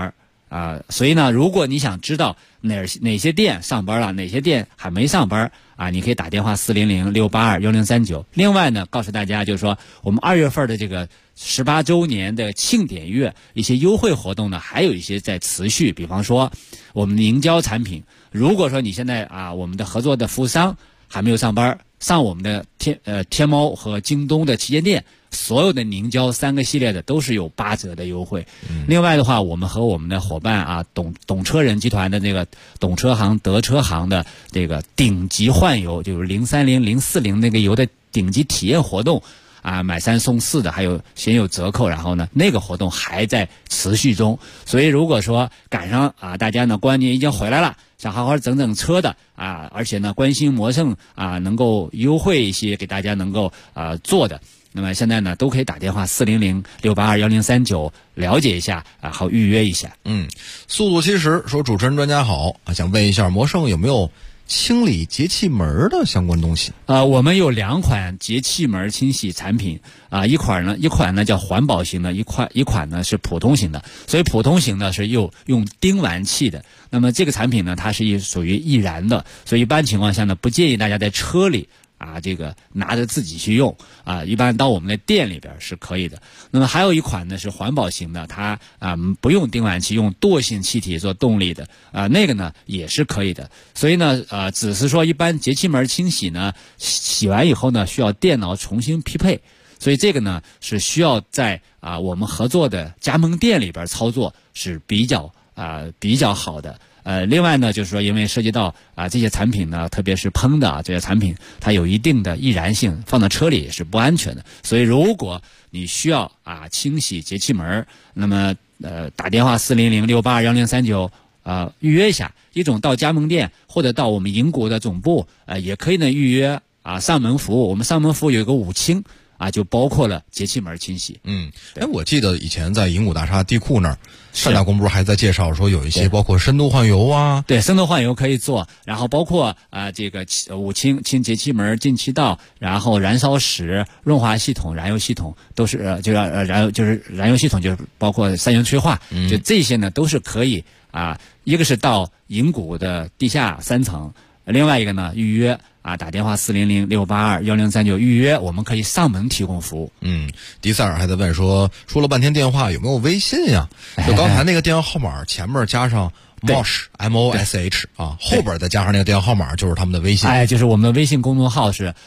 所以呢，如果你想知道哪些店上班了，哪些店还没上班你可以打电话400-682-1039。另外呢，告诉大家就是说，我们2月份的这个18周年的庆典月一些优惠活动呢，还有一些在持续。比方说，我们凝胶产品，如果说你现在我们的合作的服务商还没有上班，上我们的天猫和京东的旗舰店，所有的凝胶3个系列的都是有8折的优惠。另外的话，我们和我们的伙伴懂车人集团的这个懂车行、德车行的这个顶级换油，就是030、040那个油的顶级体验活动买3送4的，还有先有折扣，然后呢那个活动还在持续中。所以如果说赶上大家呢过完年已经回来了，想好好整车的而且呢关心摩胜能够优惠一些给大家能够做的，那么现在呢都可以打电话400-682-1039了解一下好预约一下。 速度70说，主持人专家好，想问一下摩胜有没有清理节气门的相关东西？ 我们有2款节气门清洗产品一款呢叫环保型的，一款呢是普通型的。所以普通型呢是用丁烷气的，那么这个产品呢它是属于易燃的，所以一般情况下呢不建议大家在车里这个拿着自己去用一般到我们的店里边是可以的。那么还有一款呢是环保型的，它不用丁烷气，用惰性气体做动力的那个呢也是可以的。所以呢只是说一般节气门清洗呢洗完以后呢需要电脑重新匹配，所以这个呢是需要在我们合作的加盟店里边操作是比较好的。另外呢，就是说，因为涉及到这些产品呢，特别是喷的这些产品，它有一定的易燃性，放到车里也是不安全的。所以，如果你需要清洗节气门，那么打电话400-682-1039预约一下。一种到加盟店或者到我们银谷的总部也可以呢预约上门服务。我们上门服务有一个5清。就包括了节气门清洗。 我记得以前在银谷大厦地库那儿，单大公不是还在介绍说有一些包括深度换油对，深度换油可以做，然后包括这个5清节气门、进气道，然后燃烧室、润滑系统、燃油系统都是燃油系统就是包括3元催化，就这些呢都是可以一个是到银谷的地下3层，另外一个呢预约打电话400-682-1039预约，我们可以上门提供服务。 迪塞尔还在问说了半天电话有没有微信呀？就刚才那个电话号码前面加上 MOSH MOSH 后边再加上那个电话号码就是他们的微信。 就是我们的微信公众号是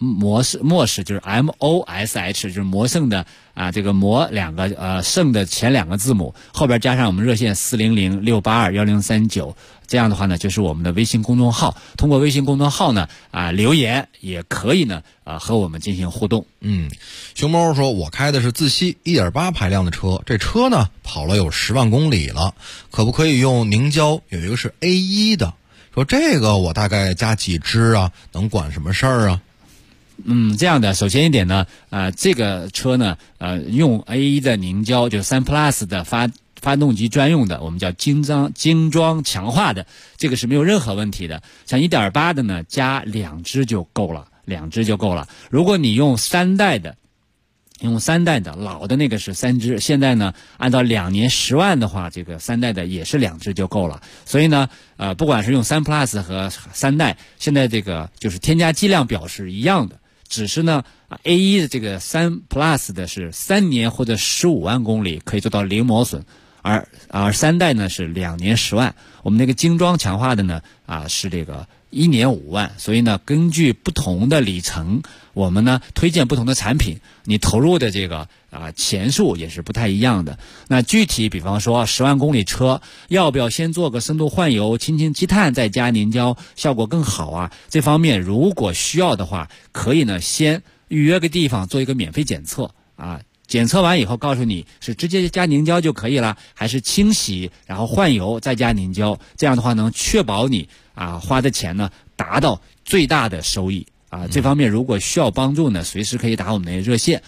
MOSH 就是 MOSH 就是摩胜的这个摩2个胜的前2个字母，后边加上我们热线400-682-1039，这样的话呢就是我们的微信公众号。通过微信公众号呢留言也可以呢和我们进行互动。 熊猫说，我开的是自吸 1.8 排量的车，这车呢跑了有10万公里了，可不可以用凝胶？有一个是 A1 的，说这个我大概加几支能管什么事儿这样的，首先一点呢，这个车呢，用 A1 的凝胶，就是3 Plus 的发动机专用的，我们叫精装强化的，这个是没有任何问题的。像 1.8 的呢，加2支就够了，2支就够了。如果你用3代的老的那个是3支，现在呢按照2年10万的话，这个3代的也是2支就够了。所以呢不管是用3 Plus 和3代，现在这个就是添加剂量表是一样的，只是呢A1 的这个3 Plus 的是3年或者15万公里可以做到零磨损，而3代呢是2年10万。我们那个精装强化的呢是这个1年5万。所以呢根据不同的里程，我们呢推荐不同的产品，你投入的这个钱数也是不太一样的。那具体比方说10万公里车要不要先做个深度换油、清积碳再加凝胶效果更好这方面如果需要的话，可以呢先预约个地方做一个免费检测检测完以后告诉你是直接加凝胶就可以了，还是清洗然后换油再加凝胶，这样的话能确保你花的钱呢达到最大的收益这方面如果需要帮助呢，随时可以打我们的热线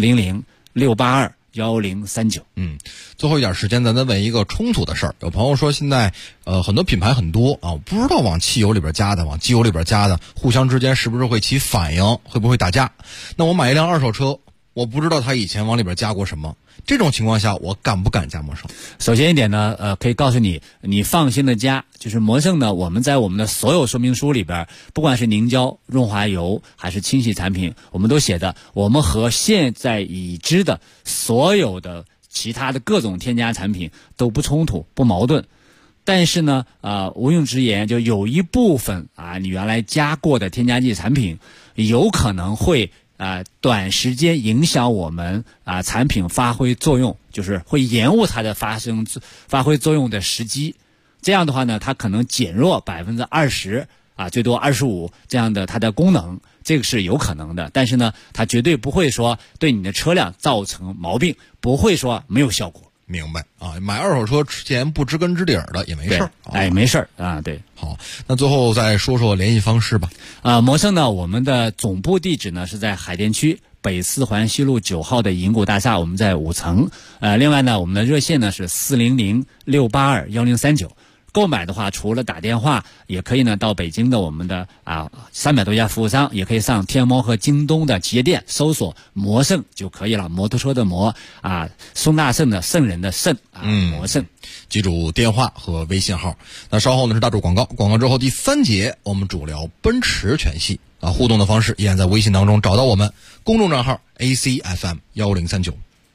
400-682-1039。 最后一点时间咱再问一个冲突的事儿。有朋友说现在很多品牌很多不知道往汽油里边加的往机油里边加的互相之间是不是会起反应，会不会打架？那我买一辆二手车，我不知道他以前往里边加过什么， 这种情况下我敢不敢加魔圣？ 首先一点呢，可以告诉你，你放心的加，就是魔圣呢，我们在我们的所有说明书里边，不管是凝胶、润滑油还是清洗产品，我们都写的，我们和现在已知的所有的其他的各种添加产品都不冲突、不矛盾。但是呢，毋庸置疑，就有一部分你原来加过的添加剂产品，有可能会短时间影响我们产品发挥作用，就是会延误它的发挥作用的时机。这样的话呢，它可能减弱20%最多25%这样的它的功能，这个是有可能的。但是呢，它绝对不会说对你的车辆造成毛病，不会说没有效果。 明白啊，买二手车之前不知根知底儿的也没事儿， 没事儿对。 好，那最后再说说联系方式吧。 魔圣呢，我们的总部地址呢是在海淀区北四环西路9号的银谷大厦，我们在5层。另外呢，我们的热线呢是400-682-1039。购买的话，除了打电话，也可以呢到北京的我们的300多家服务商，也可以上天猫和京东的企业店搜索魔圣就可以了。摩托车的摩孙大圣的圣人的圣魔圣。 记住电话和微信号。那稍后呢是大柱广告，广告之后第3节我们主聊奔驰全系互动的方式依然在微信当中找到我们公众账号 ACFM1039。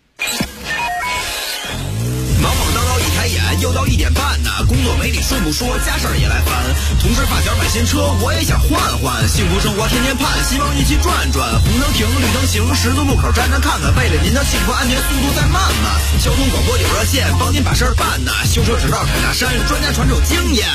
又到1点半呢，工作没理顺不说，家事儿也来烦。同事发小买新车，我也想换换。幸福生活天天盼，希望一起转转。红灯停，绿灯行，十字路口站站看看。为了您的幸福安全，速度再慢慢。交通广播有热线，帮您把事儿办呢。修车指导凯大山，专家传授经验。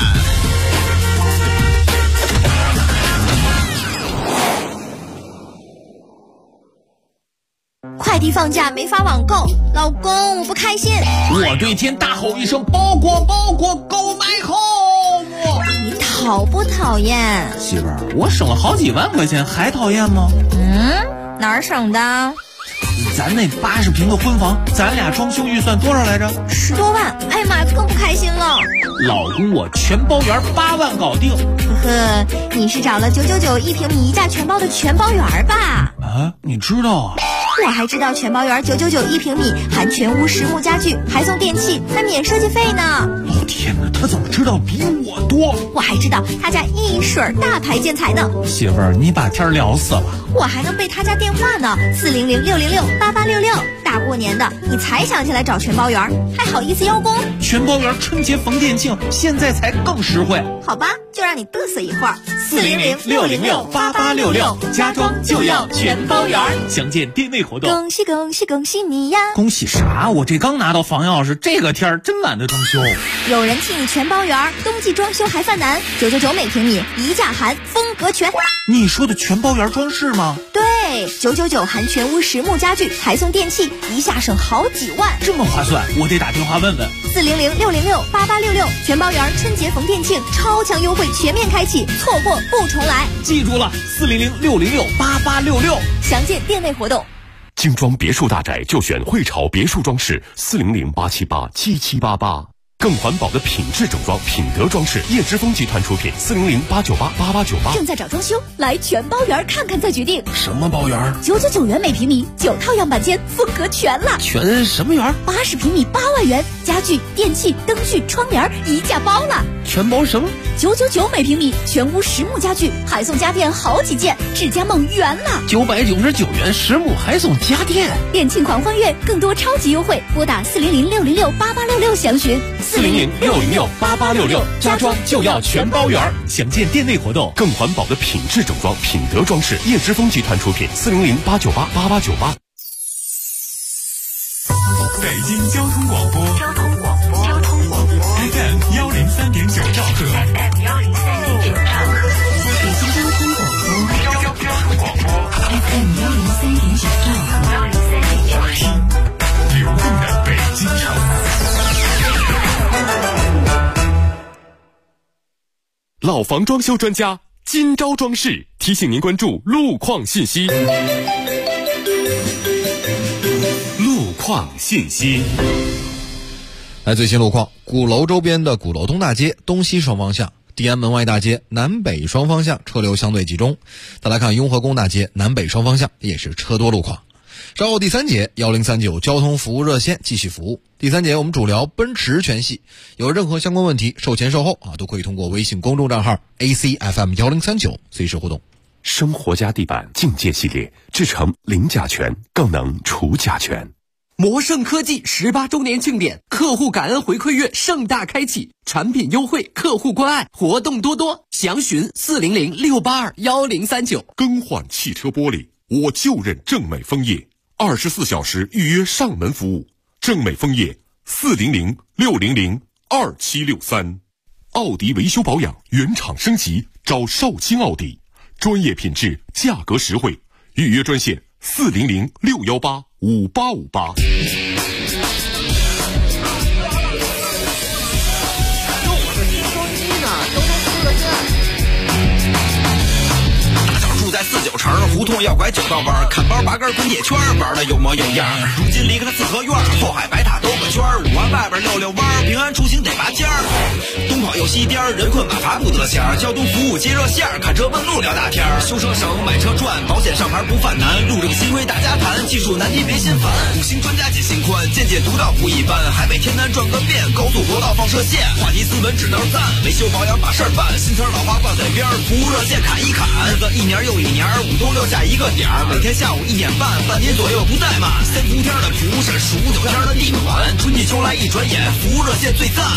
快递放假没法网购，老公我不开心。 我对天大吼一声，包裹购买后。 你讨不讨厌？ 媳妇儿，我省了好几万块钱，还讨厌吗？ 哪儿省的？ 咱那80平的婚房，咱俩装修预算多少来着 ？10多万。哎呀妈，更不开心了。 老公，我全包圆8万搞定。 呵呵，你是找了9991平米1价全包的全包圆吧？ 你知道啊？ 我还知道全包圆9991平米，含全屋实木家具，还送电器，还免设计费呢。 老天哪，他怎么知道比我多？ 我还知道他家一水大牌建材呢。 媳妇儿，你把天聊死了。 我还能背他家电话呢，400-606-8866。大过年的，你才想起来找全包圆，还好意思邀功？ 全包圆春节逢店庆，现在才更实惠。 好吧，就让你嘚瑟一会儿。 400-606-8866，家装就要全包圆。详见店内活动。 恭喜恭喜恭喜你呀！ 恭喜啥？我这刚拿到房钥匙，这个天儿真懒得装修。 有人替你全包圆，冬季装修还犯难，999每平米，1价含，风格全。 你说的全包圆装饰吗？ 对，999含全屋实木家具，还送电器，一下省好几万， 这么划算，我得打电话问问。 400-606-8866，全包圆春节逢店庆，超强优惠全面开启，错过不重来。 记住了，400-606-8866， 详见店内活动。 精装别墅大宅就选汇潮别墅装饰，400-878-7788。更环保的品质整装，品德装饰，叶之峰集团出品，400-898-8898。 正在找装修，来全包圆看看再决定。 什么包圆 ？999元每平米，9套样板间，风格全了。 全什么圆 ？80平米8万元，家具、电器、灯具、窗帘一价包了。 全包什么 ？999每平米，全屋实木家具，还送家电好几件，智家梦圆了。 999元实木还送家电， 店庆狂欢月，更多超级优惠，拨打400-606-8866详询。 400-606-8866，家装就要全包圆。详见店内活动。 更环保的品质整装，品德装饰，叶之峰集团出品，400-898-8898。 北京交通广播FM 103.9兆赫，北京交通广播FM 103.9兆赫，流动的北京城。 老房装修专家今朝装饰提醒您关注路况信息。路况信息。 来，最新路况：鼓楼周边的鼓楼东大街东西双方向，地安门外大街南北双方向车流相对集中。再来看雍和宫大街南北双方向也是车多路况。 稍后第三节1039交通服务热线继续服务。第三节我们主聊奔驰全系，有任何相关问题售前售后都可以通过微信公众账号 ACFM1039随时互动。 生活家地板境界系列，制成零甲醛，更能除甲醛。 魔盛科技18周年庆典，客户感恩回馈月盛大开启，产品优惠，客户关爱，活动多多，详询400-682-1039。 更换汽车玻璃，我就认正美枫叶，24小时预约上门服务。正美枫叶400-600-2763。奥迪维修保养原厂升级，找少卿奥迪，专业品质，价格实惠，预约专线400-618-5858。 在49城胡同要拐9道弯，看包拔根滚铁圈，玩的有模有样。如今离开了四合院，后海白塔兜个圈，5环外边溜弯，平安出行得拔尖儿。东跑右西颠，人困马乏不得闲。交通服务接热线，看车问路聊大天。修车省，买车赚，保险上牌不犯难。路正新规大家谈，技术难题别心烦。5星专家解心宽，见解独到不一般。海北天南转个遍，高速国道放射线。话题斯文指头赞，维修保养把事儿办。新车老花放在边，服务热线砍一砍。日子一年又一年，5都留下一个点儿，每天下午1点半，半年左右不怠慢。3伏天的蒲是数9天的地暖，春季秋来一转眼，服务热线最赞。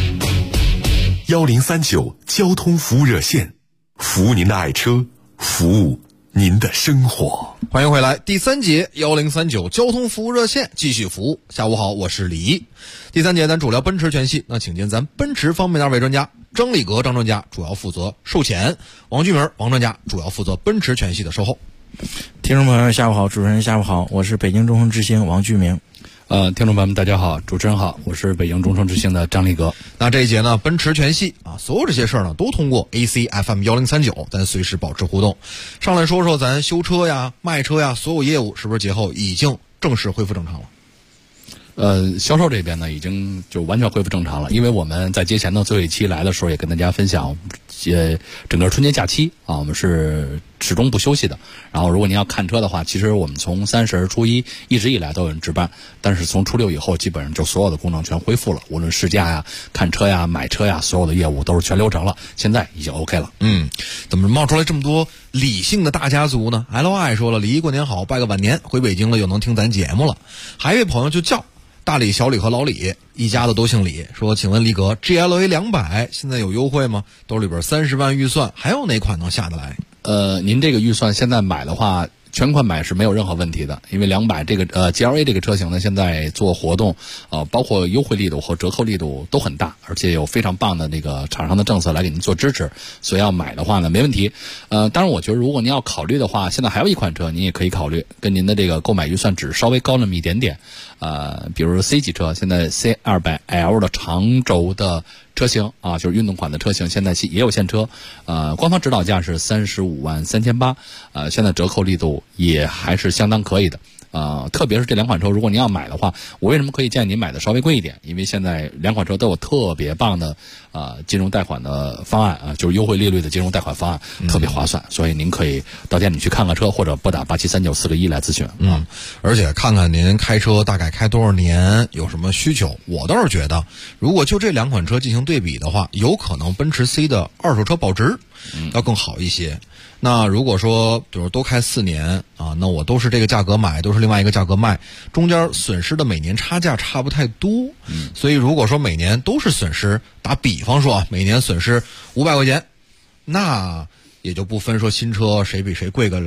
1039交通服务热线，服务您的爱车，服务您的生活。 欢迎回来，第三节1039交通服务热线继续服务。下午好，我是李毅。第三节咱主聊奔驰全系，那请见咱奔驰方面的2位专家，张立格张专家主要负责售前，王俊明王专家主要负责奔驰全系的售后。 听众朋友下午好，主持人下午好，我是北京中升之星王俊明。 听众朋友们大家好，主持人好，我是北京中升之星的张立格。 那这一节呢，奔驰全系所有这些事儿呢都通过 ACFM1039咱随时保持互动。上来说说咱修车呀卖车呀所有业务是不是节后已经正式恢复正常了？ 销售这边呢已经就完全恢复正常了，因为我们在节前的最后一期来的时候也跟大家分享，整个春节假期我们是始终不休息的。然后如果您要看车的话，其实我们从30、初1一直以来都有人值班，但是从初6以后，基本上就所有的功能全恢复了，无论试驾呀、看车呀、买车呀，所有的业务都是全流程了，现在已经 OK 了。 怎么冒出来这么多理性的大家族呢？ LY 说了，李毅过年好，拜个晚年，回北京了又能听咱节目了。还有一位朋友就叫大李、小李和老李，一家子都姓李，说请问李哥 GLA 200现在有优惠吗？兜里边30万预算，还有哪款能下得来？ 您这个预算现在买的话，全款买是没有任何问题的，因为200这个GLA 这个车型呢，现在做活动，包括优惠力度和折扣力度都很大，而且有非常棒的那个厂商的政策来给您做支持，所以要买的话呢，没问题。当然，我觉得如果您要考虑的话，现在还有一款车您也可以考虑，跟您的这个购买预算只稍微高那么一点点，比如 C 级车，现在 C200L 的长轴的车型就是运动款的车型，现在也有现车，官方指导价是353800，现在折扣力度也还是相当可以的。特别是这2款车，如果您要买的话，我为什么可以建议您买的稍微贵一点？因为现在2款车都有特别棒的金融贷款的方案就是优惠利率的金融贷款方案，特别划算，所以您可以到店里去看看车，或者拨打8739-461来咨询。 而且看看您开车大概开多少年，有什么需求。我倒是觉得，如果就这2款车进行对比的话，有可能奔驰 C 的二手车保值要更好一些。那如果说比如都开4年那我都是这个价格买，都是另外一个价格卖，中间损失的每年差价差不太多。所以如果说每年都是损失，打比方说每年损失500块钱，那也就不分说新车谁比谁贵个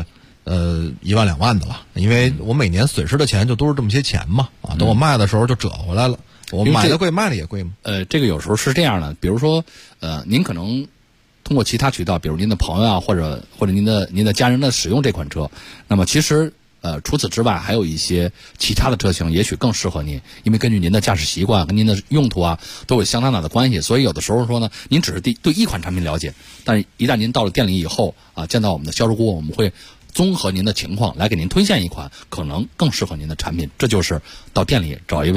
1万2万的了，因为我每年损失的钱就都是这么些钱嘛等我卖的时候就折回来了。我买的贵卖的也贵吗？ 这个有时候是这样的，比如说您可能通过其他渠道，比如您的朋友或者您的家人的使用这款车，那么其实除此之外还有一些其他的车型也许更适合您，因为根据您的驾驶习惯和您的用途都有相当大的关系。所以有的时候说呢，您只是对一款产品了解，但一旦您到了店里以后见到我们的销售顾问，我们会综合您的情况来给您推荐一款可能更适合您的产品。这就是到店里找一位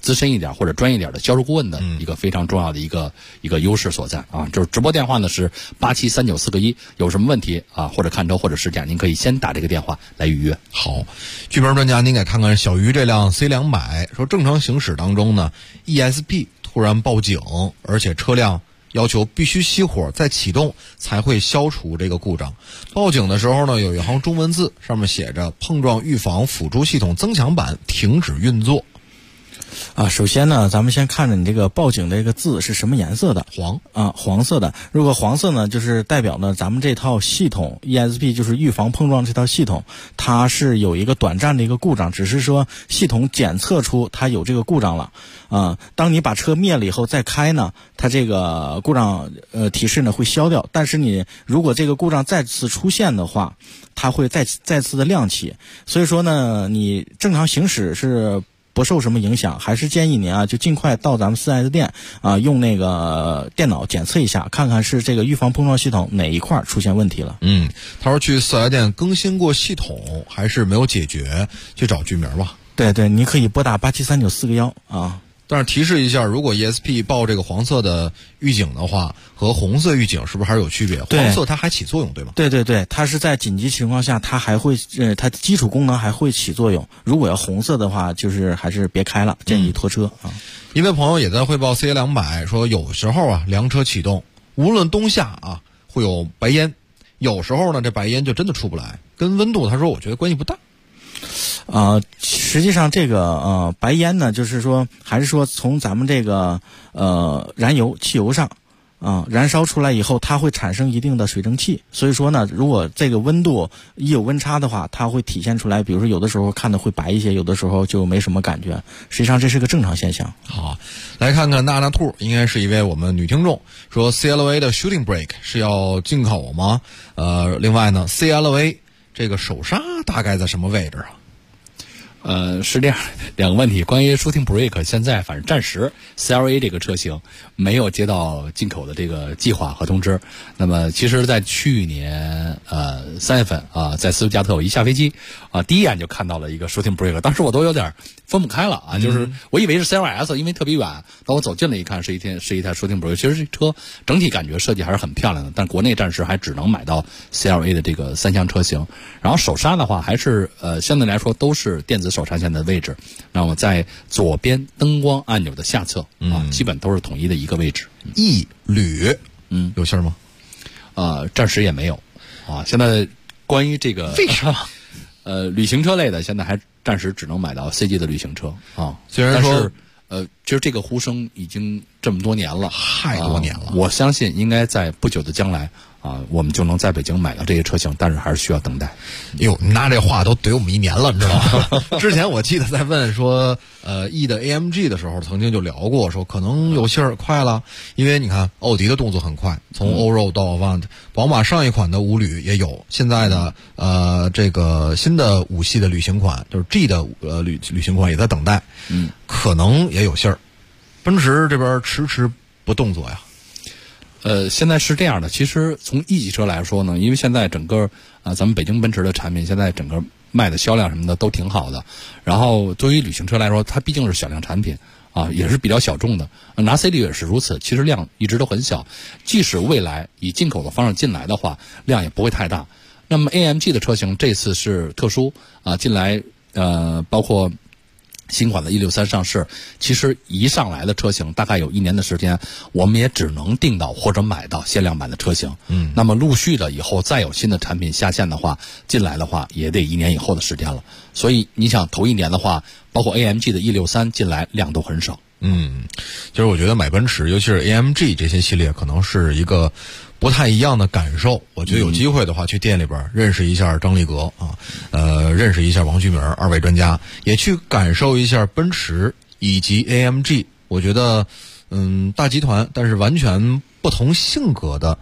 资深一点或者专业一点的销售顾问的一个非常重要的一个优势所在啊。就是直播电话呢是873941，有什么问题啊或者看车或者试驾，您可以先打这个电话来预约。 好，剧本专家，您给看看小鱼这辆 C200，说正常行驶当中呢 ，ESP 突然报警，而且车辆要求必须熄火再启动才会消除这个故障。报警的时候呢，有一行中文字，上面写着碰撞预防辅助系统增强版停止运作。 首先呢，咱们先看着你这个报警的这个字是什么颜色的？黄色的。如果黄色呢，就是代表呢咱们这套系统 ESP 就是预防碰撞这套系统，它是有一个短暂的一个故障，只是说系统检测出它有这个故障了。当你把车灭了以后再开呢，它这个故障提示呢会消掉，但是你如果这个故障再次出现的话，它会再次的亮起。所以说呢，你正常行驶是不受什么影响，还是建议您就尽快到咱们4S店用那个电脑检测一下，看看是这个预防碰撞系统哪一块出现问题了。 他说去4S店更新过系统还是没有解决，去找居民吧。 对，你可以拨打873941啊。 但是提示一下，如果 ESP 报这个黄色的预警的话，和红色预警是不是还是有区别？黄色它还起作用，对吗？ 对，它是在紧急情况下，它还会它基础功能还会起作用。如果要红色的话，就是还是别开了，建议拖车啊。 一位朋友也在汇报 CA200 说，有时候凉车启动，无论冬夏会有白烟，有时候呢这白烟就真的出不来，跟温度他说我觉得关系不大。 实际上这个白烟呢，就是说还是说从咱们这个燃油汽油上燃烧出来以后，它会产生一定的水蒸气，所以说呢，如果这个温度一有温差的话，它会体现出来，比如说有的时候看的会白一些，有的时候就没什么感觉，实际上这是个正常现象。 好，来看看娜娜兔，应该是一位我们女听众，说 CLA 的 Shooting Brake 是要进口吗？另外呢 CLA 这个手刹大概在什么位置啊？ 是这样，两个问题。关于 Shooting Brake， 现在反正暂时 CLA 这个车型没有接到进口的这个计划和通知。那么其实在去年3月份在斯图加特我一下飞机第一眼就看到了一个 Shooting Brake， 当时我都有点分不开了就是我以为是 CLS， 因为特别远，当我走近了一看是一台 Shooting Brake。其实这车整体感觉设计还是很漂亮的，但国内暂时还只能买到 CLA 的这个3厢车型。然后手刹的话还是相对来说都是电子手刹线的位置，那么在左边灯光按钮的下侧基本都是统一的一个位置。 一铝有信吗？ 暂时也没有现在关于这个为什么旅行车类的现在还暂时只能买到 CG 的旅行车虽然说其实这个呼声已经这么多年了， 太多年了我相信应该在不久的将来我们就能在北京买到这些车型，但是还是需要等待。 哟，你拿这话都怼我们1年了，你知道吗？之前我记得在问说E 的 AMG 的时候，曾经就聊过，说可能有信儿快了，因为你看奥迪的动作很快，从欧肉到 Avant， 宝马上一款的5旅也有，现在的这个新的5系的旅行款，就是 G 的旅行款也在等待，可能也有信儿。奔驰这边迟不动作呀。 现在是这样的，其实从一级车来说呢，因为现在整个咱们北京奔驰的产品现在整个卖的销量什么的都挺好的，然后对于旅行车来说，它毕竟是小量产品也是比较小众的，拿 C 旅也是如此，其实量一直都很小，即使未来以进口的方式进来的话，量也不会太大。那么 AMG 的车型这次是特殊进来包括新款的163上市，其实一上来的车型大概有1年的时间，我们也只能订到或者买到限量版的车型。那么陆续的以后再有新的产品下线的话，进来的话也得1年以后的时间了。所以你想头1年的话，包括 AMG 的163进来量都很少。 其实我觉得买奔驰，尤其是 AMG 这些系列，可能是一个不太一样的感受。我觉得有机会的话，去店里边认识一下张立革认识一下王居明2位专家，也去感受一下奔驰以及 AMG。我觉得大集团但是完全不同性格的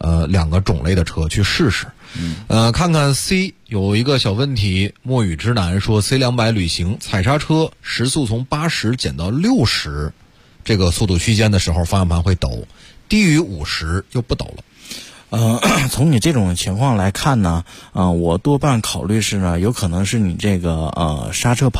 2个种类的车去试试。看看 C 有一个小问题，墨雨之南说 C200 旅行踩刹车时速从80减到60这个速度区间的时候，方向盘会抖，低于50又不抖了。 从你这种情况来看呢，我多半考虑是呢，有可能是你这个刹车盘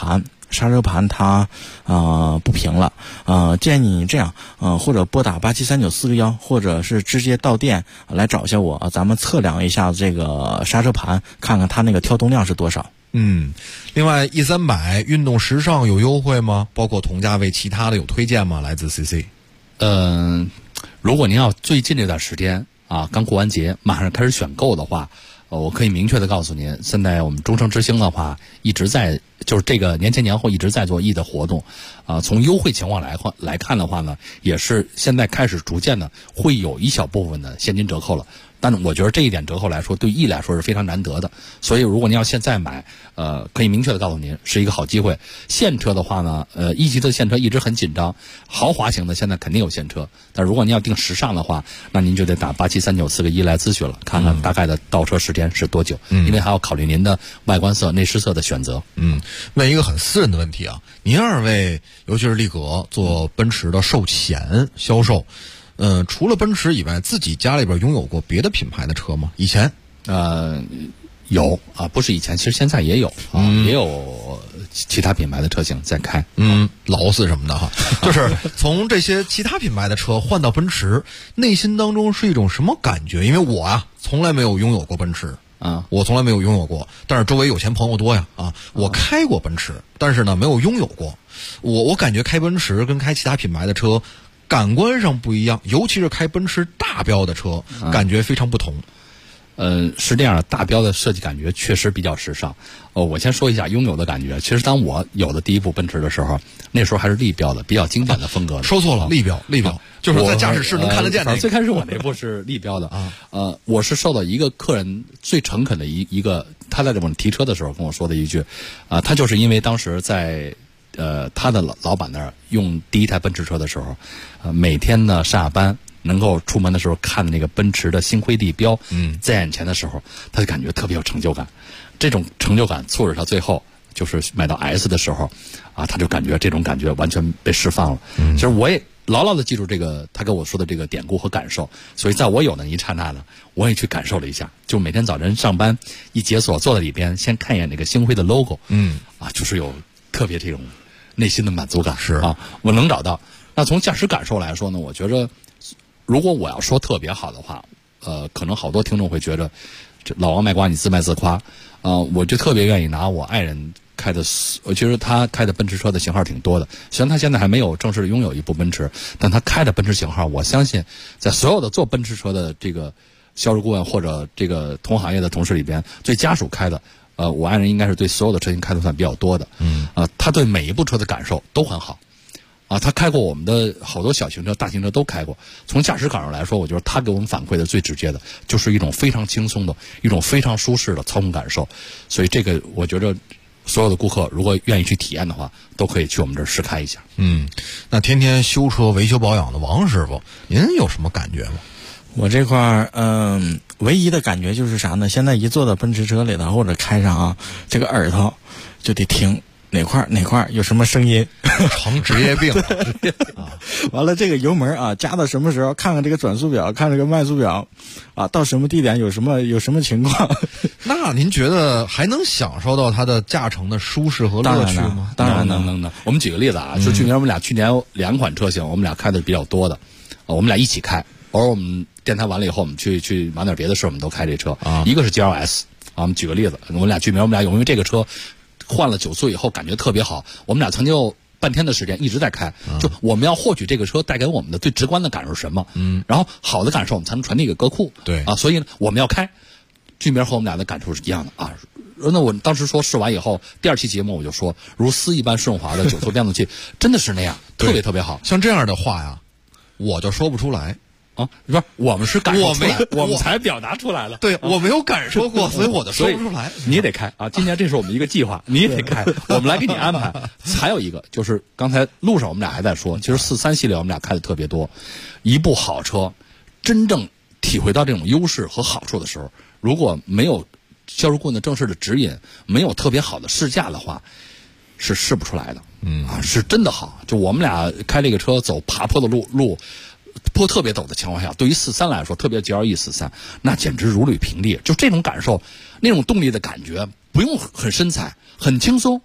刹车盘它不平了，建议你这样，或者拨打873941，或者是直接到店来找一下我，咱们测量一下这个刹车盘，看看它那个跳动量是多少。 另外 E300 运动时尚有优惠吗？包括同价位其他的有推荐吗？来自 CC。 如果您要最近这段时间啊，刚过完节，马上开始选购的话，我可以明确的告诉您，现在我们中升之星的话，一直在就是这个年前年后一直在做 E 的活动，从优惠情况来看的话呢，也是现在开始逐渐的会有一小部分的现金折扣了。但是我觉得这一点折扣来说，对 E 来说是非常难得的，所以如果您要现在买，可以明确的告诉您是一个好机会。现车的话呢，1级的现车一直很紧张，豪华型的现在肯定有现车，但如果您要订时尚的话，那您就得打873941来咨询了，看看大概的到车时间是多久，因为还要考虑您的外观色、内饰色的选择。 问一个很私人的问题啊，您二位尤其是力格做奔驰的售前销售。除了奔驰以外，自己家里边拥有过别的品牌的车吗？以前有啊，不是以前，其实现在也有啊，也有其他品牌的车型在开， 劳斯什么的哈。就是从这些其他品牌的车换到奔驰，内心当中是一种什么感觉？因为我啊，从来没有拥有过奔驰啊，我从来没有拥有过，但是周围有钱朋友多呀啊，我开过奔驰，但是呢没有拥有过。我感觉开奔驰跟开其他品牌的车感官上不一样，尤其是开奔驰大标的车，感觉非常不同。 是这样的，大标的设计感觉确实比较时尚。我先说一下拥有的感觉。其实当我有的第一部奔驰的时候，那时候还是立标的，比较经典的风格的。 说错了，立标，就是在驾驶室能看得见的。 最开始我那部是立标的我是受到一个客人最诚恳的一个，他在我们提车的时候跟我说的一句，他就是因为当时在他的老板那儿用第一台奔驰车的时候，每天呢上下班能够出门的时候看那个奔驰的星辉地标在眼前的时候，他就感觉特别有成就感。这种成就感促使他最后就是买到 S 的时候他就感觉这种感觉完全被释放了。其实我也牢牢的记住这个他跟我说的这个典故和感受，所以在我有的一刹那呢，我也去感受了一下。就每天早晨上班一解锁，坐在里边先看一眼那个星辉的 logo，就是有特别这种内心的满足感。 是我能找到。那从驾驶感受来说呢，我觉着如果我要说特别好的话，可能好多听众会觉得这老王卖瓜，你自卖自夸。我就特别愿意拿我爱人开的，其实他开的奔驰车的型号挺多的。虽然他现在还没有正式的拥有一部奔驰，但他开的奔驰型号，我相信在所有的做奔驰车的这个销售顾问或者这个同行业的同事里边，对家属开的，我爱人应该是对所有的车型开的算比较多的。他对每一部车的感受都很好。他开过我们的好多小型车、大型车都开过。从驾驶感受来说，我觉得他给我们反馈的最直接的就是一种非常轻松的、一种非常舒适的操控感受。所以这个我觉得所有的顾客如果愿意去体验的话，都可以去我们这儿试开一下。 那天天修车、维修保养的王师傅，您有什么感觉吗？ 我这块儿，唯一的感觉就是啥呢？现在一坐到奔驰车里头或者开上这个耳朵就得听哪块有什么声音， 成职业病完了这个油门加到什么时候，看看这个转速表，看这个慢速表到什么地点有什么情况。 那您觉得还能享受到它的驾乘的舒适和乐趣吗？ 当然能。我们举个例子就去年我们俩去年2款车型，我们俩开的比较多的，我们俩一起开。偶尔我们电台完了以后，我们去忙点别的事，我们都开这车。一个是 GLS 我们举个例子，我们俩去年我们俩因为这个车换了9速以后感觉特别好，我们俩曾经有半天的时间一直在开，就我们要获取这个车带给我们的最直观的感受是什么，然后好的感受我们才能传递给歌库。 对所以呢我们要开。俊明和我们俩的感受是一样的那我当时说试完以后，第2期节目我就说，如丝一般顺滑的9速变速器真的是那样，特别特别好。 像这样的话呀，我就说不出来。 不是，我们是感受出来，我们才表达出来了。 对，我没有感受过，所以我就说不出来。 你也得开今年这是我们一个计划，你也得开，我们来给你安排。还有一个就是刚才路上我们俩还在说，其实43系列我们俩开的特别多。一部好车，真正体会到这种优势和好处的时候，如果没有销售顾问的正式的指引，没有特别好的试驾的话，是试不出来的。是真的好。就我们俩开这个车走爬坡的路。坡特别陡的情况下，对于43来说，特别 GLE 43，那简直如履平地。就这种感受，那种动力的感觉，不用很深踩，很轻松，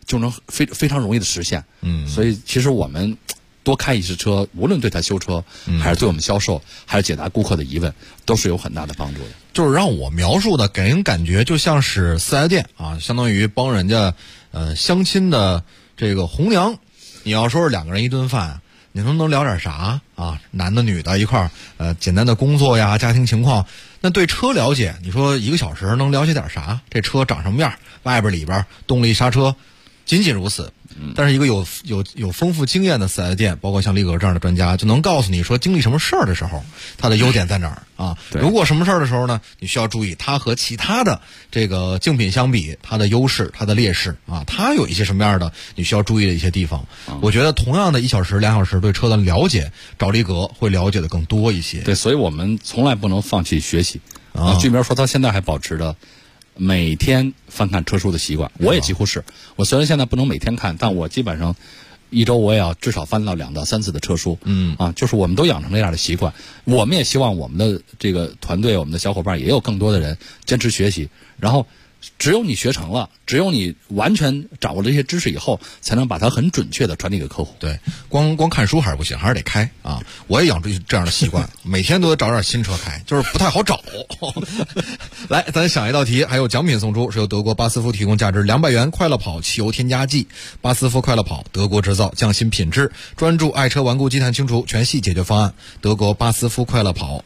就能非常容易的实现。所以其实我们多开一次车，无论对他修车，还是对我们销售，还是解答顾客的疑问，都是有很大的帮助的。 就是让我描述的给人感觉就像是四 S 店啊，相当于帮人家相亲的这个红娘。你要说是2个人一顿饭，你说能聊点啥啊？男的女的一块简单的工作呀、家庭情况。那对车了解，你说1个小时能了解点啥？这车长什么样？外边里边动力刹车，仅仅如此。但是一个有丰富经验的4S店，包括像力格这样的专家，就能告诉你说经历什么事儿的时候，它的优点在哪儿啊？如果什么事儿的时候呢，你需要注意它和其他的这个竞品相比，它的优势、它的劣势啊，它有一些什么样的你需要注意的一些地方。我觉得同样的1小时、2小时对车的了解，找力格会了解的更多一些。 对，所以我们从来不能放弃学习啊。居民说他现在还保持着每天翻看车书的习惯，我也几乎是。我虽然现在不能每天看，但我基本上1周我也要至少翻到2到3次的车书。就是我们都养成这样的习惯。我们也希望我们的这个团队，我们的小伙伴也有更多的人坚持学习，然后只有你学成了，只有你完全掌握了这些知识以后，才能把它很准确的传递给客户。 对，光看书还是不行，还是得开啊！我也养成这样的习惯，每天都得找点新车开，就是不太好找。来，咱想一道题，还有奖品送出，是由德国巴斯夫提供价值200元快乐跑汽油添加剂。巴斯夫快乐跑，德国制造，匠心品质，专注爱车顽固积碳清除全系解决方案。德国巴斯夫快乐跑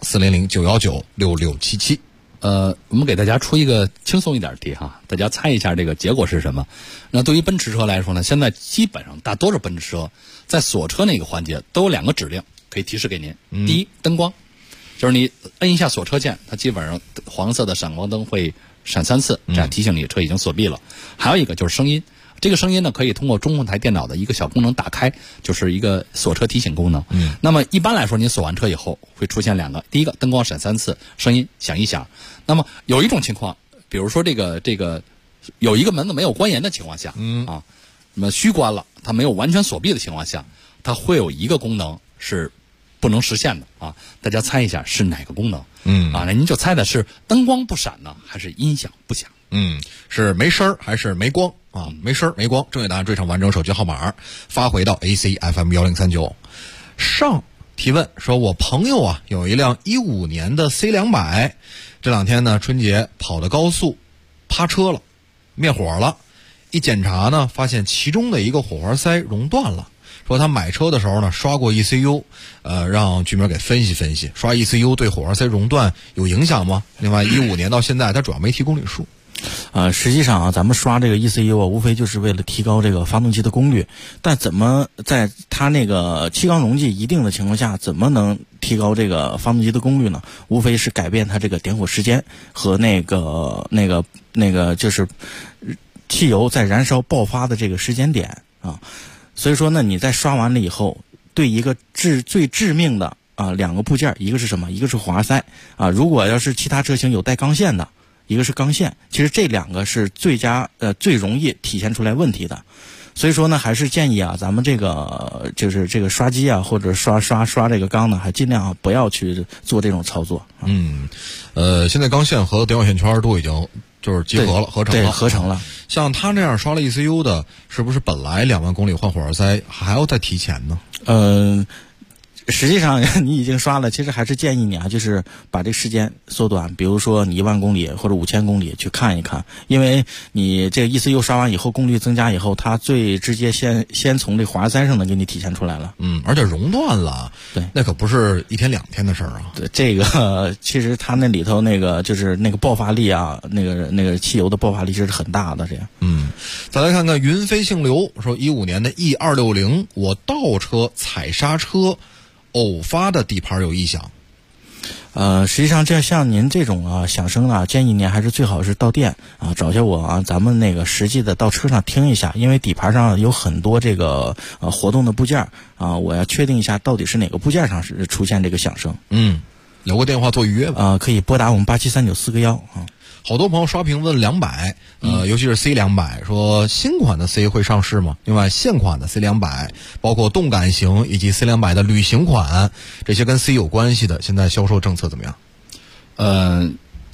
，400-919-6677。 我们给大家出一个轻松一点的题哈，大家猜一下这个结果是什么。那对于奔驰车来说呢，现在基本上大多数奔驰车在锁车那个环节都有2个指令可以提示给您。第一，灯光，就是你摁一下锁车键，它基本上黄色的闪光灯会闪3次，这样提醒你车已经锁闭了。还有一个就是声音，这个声音呢可以通过中控台电脑的一个小功能打开，就是一个锁车提醒功能。那么一般来说，你锁完车以后会出现2个，第一个灯光闪3次，声音响1响。那么有一种情况，比如说这个有一个门子没有关严的情况下，那么虚关了，它没有完全锁闭的情况下，它会有一个功能是不能实现的啊。大家猜一下是哪个功能？那您就猜的是灯光不闪呢，还是音响不响？ 是没声还是没光啊？没声没光。正确答案缀上完整手机号码，发回到 ACFM1039。上提问说，我朋友啊有一辆15年的 C200，这2天呢春节跑的高速，趴车了，灭火了。一检查呢，发现其中的一个火花塞熔断了。说他买车的时候呢刷过 ECU， 让居民给分析分析，刷 ECU 对火花塞熔断有影响吗？另外15年到现在他主要没提公里数。 实际上啊，咱们刷这个 ECU 啊，无非就是为了提高这个发动机的功率。但怎么在它那个气缸容积一定的情况下，怎么能提高这个发动机的功率呢？无非是改变它这个点火时间和那个就是汽油在燃烧爆发的这个时间点啊。所以说呢，你在刷完了以后，对一个最致命的2个部件，一个是什么？一个是火花塞啊。如果要是其他车型有带钢线的，一个是钢线，其实这2个是最容易体现出来问题的。所以说呢，还是建议啊，咱们这个就是这个刷机啊，或者刷这个钢呢，还尽量不要去做这种操作。 现在钢线和点火线圈都已经就是结合了，合成了。像他这样刷了 ECU 的，是不是本来2万公里换火花塞还要再提前呢？ 实际上你已经刷了，其实还是建议你啊，就是把这时间缩短，比如说你1万公里或者5000公里去看一看，因为你这个 ECU 刷完以后，功率增加以后，它最直接先从这火花塞上呢给你体现出来了。 而且熔断了，对，那可不是1天2天的事儿啊。 对，这个其实它那里头那个就是那个爆发力啊，那个汽油的爆发力是很大的。这样， 再来看看云飞姓刘说，15年的 E260，我倒车踩刹车。偶发的底盘有异响。 实际上这像您这种响声啊，建议您还是最好是到店啊，找下我啊，咱们那个实际的到车上听一下，因为底盘上有很多这个活动的部件啊，我要确定一下到底是哪个部件上是出现这个响声。 留个电话做预约吧。 可以拨打我们873941啊。 好多朋友刷屏问200，尤其是 C200，说新款的 C 会上市吗？另外现款的 C200，包括动感型以及 C200的旅行款，这些跟 C 有关系的，现在销售政策怎么样？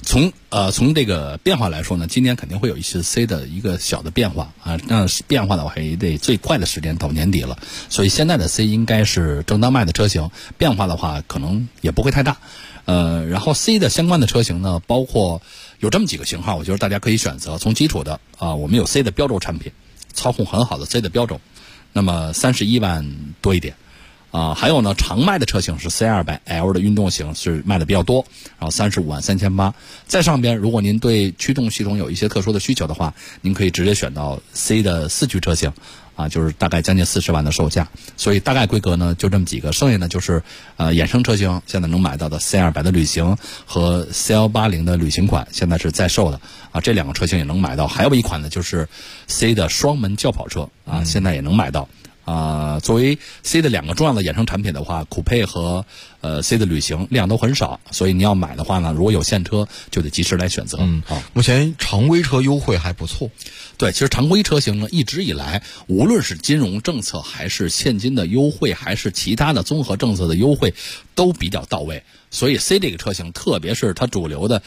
从这个变化来说呢，今年肯定会有一些 C 的一个小的变化啊。那变化的话还得最快的时间到年底了，所以现在的 C 应该是正当卖的车型，变化的话可能也不会太大。然后 C 的相关的车型呢，包括有这么几个型号，我觉得大家可以选择。从基础的我们有 C 的标轴产品，操控很好的 C 的标轴，那么31万多一点。还有呢，常卖的车型是 C200L 的运动型是卖的比较多，然后35万3800。在上边，如果您对驱动系统有一些特殊的需求的话，您可以直接选到 C 的4驱车型，就是大概将近40万的售价。所以大概规格呢就这么几个，剩下呢就是衍生车型现在能买到的 C200 的旅行和 C180 的旅行款，现在是在售的这两个车型也能买到。还有一款呢就是 C 的双门轿跑车现在也能买到。作为 C 的两个重要的衍生产品的话，酷配和C 的旅行量都很少，所以你要买的话呢，如果有现车就得及时来选择。 目前常规车优惠还不错。 对，其实常规车型呢，一直以来无论是金融政策还是现金的优惠，还是其他的综合政策的优惠，都比较到位。所以 C 这个车型，特别是它主流的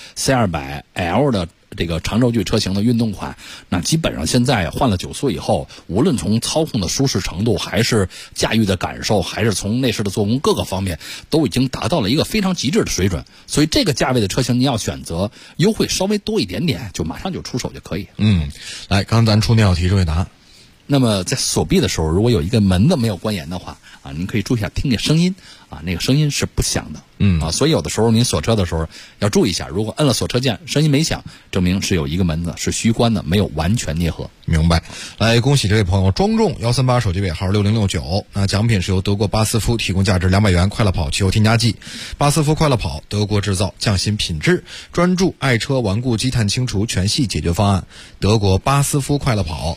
C200L 的这个长轴距车型的运动款，那基本上现在换了9速以后，无论从操控的舒适程度，还是驾驭的感受，还是从内饰的做工各个方面，都已经达到了一个非常极致的水准。所以这个价位的车型，你要选择优惠稍微多一点点，就马上就出手就可以。 来，刚才咱出那道题正确答案。 那么在锁闭的时候，如果有一个门子没有关严的话您可以注意一下听这声音那个声音是不响的。所以有的时候您锁车的时候要注意一下，如果摁了锁车键声音没响，证明是有一个门子是虚关的，没有完全捏合。 明白。来，恭喜这位朋友庄重138，手机尾号6069。那奖品是由德国巴斯夫提供价值200元快乐跑汽油添加剂。巴斯夫快乐跑，德国制造，匠心品质，专注爱车顽固积碳清除全系解决方案。德国巴斯夫快乐跑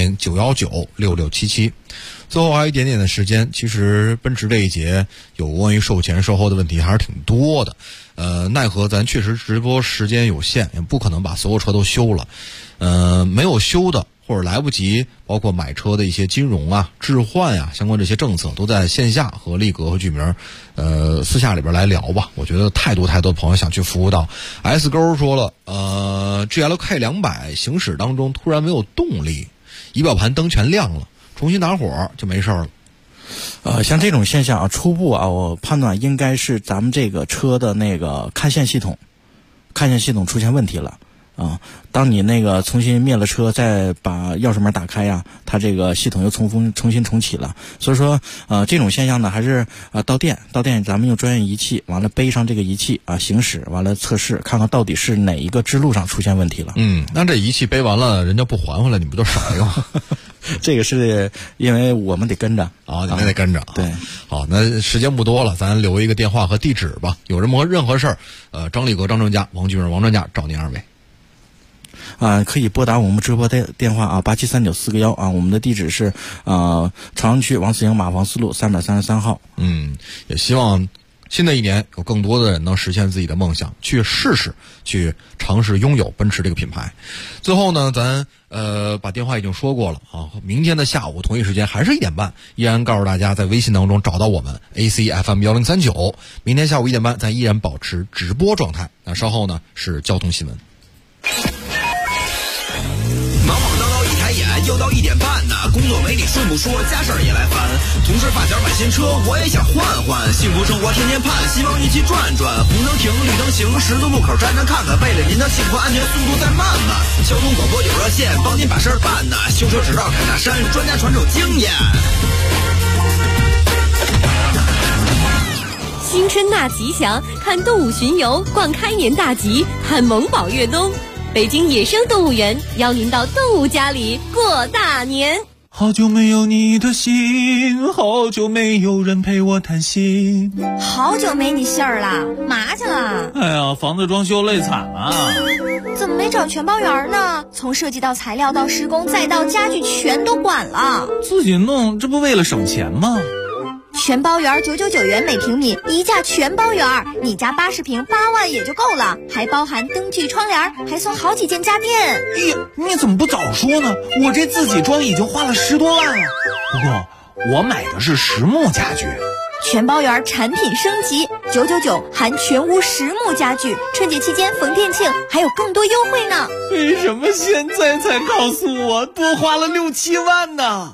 ，400-919-6677。最后还有一点点的时间，其实奔驰这一节有关于售前售后的问题还是挺多的。奈何咱确实直播时间有限，也不可能把所有车都修了。没有修的或者来不及，包括买车的一些金融置换相关这些政策，都在线下和力格和居明私下里边来聊吧。我觉得太多朋友想去服务到。S 勾说了，GLK 200行驶当中突然没有动力，仪表盘灯全亮了，重新打火就没事了。 像这种现象初步我判断应该是咱们这个车的那个看线系统出现问题了。当你那个重新灭了车，再把钥匙门打开它这个系统又重新重启了。所以说这种现象呢，还是到店咱们用专业仪器，完了背上这个仪器行驶，完了测试，看看到底是哪一个支路上出现问题了。 那这仪器背完了，人家不还回来，你不就少一个？ 这个是因为我们得跟着你们得跟着。 对， 好，那时间不多了，咱留一个电话和地址吧。有任何事儿，张立格、张专家、王居明、王专家找您二位。 可以拨打我们直播的电话8739-4个1我们的地址是朝阳区王四营马房四路333号。 也希望新的一年有更多的人能实现自己的梦想，去试试，去尝试拥有奔驰这个品牌。最后呢，咱把电话已经说过了明天的下午同一时间还是1点半，依然告诉大家在微信当中找到我们 ACFM1039。明天下午1点半咱依然保持直播状态。那稍后呢是交通新闻。 忙忙叨叨一抬眼，又到1点半呢。工作没你顺不说，家事儿也来烦。同事发小买新车，我也想换换。幸福生活天天盼，希望一起转转。红灯停，绿灯行，十字路口站站看看。为了您的幸福安全，速度再慢慢。交通广播有热线，帮您把事儿办呢。修车只绕坎大山，专家传授经验。 新春大吉祥，看动物巡游，逛开年大吉，看萌宝越冬。北京野生动物园邀您到动物家里过大年。 好久没有你的心，好久没有人陪我谈心。 好久没你信儿了，嘛去了？ 哎呀，房子装修累惨了。 怎么没找全包员呢？从设计到材料到施工再到家具全都管了。 自己弄，这不为了省钱吗？ 全包园999元每平米，一价全包园，你家80平8万也就够了，还包含灯具窗帘，还送好几件家电。 哎呀，你怎么不早说呢？我这自己装已经花了10多万了。不过我买的是实木家具。 全包圆产品升级，999含全屋实木家具，春节期间逢店庆还有更多优惠呢。 为什么现在才告诉我，多花了6、7万呢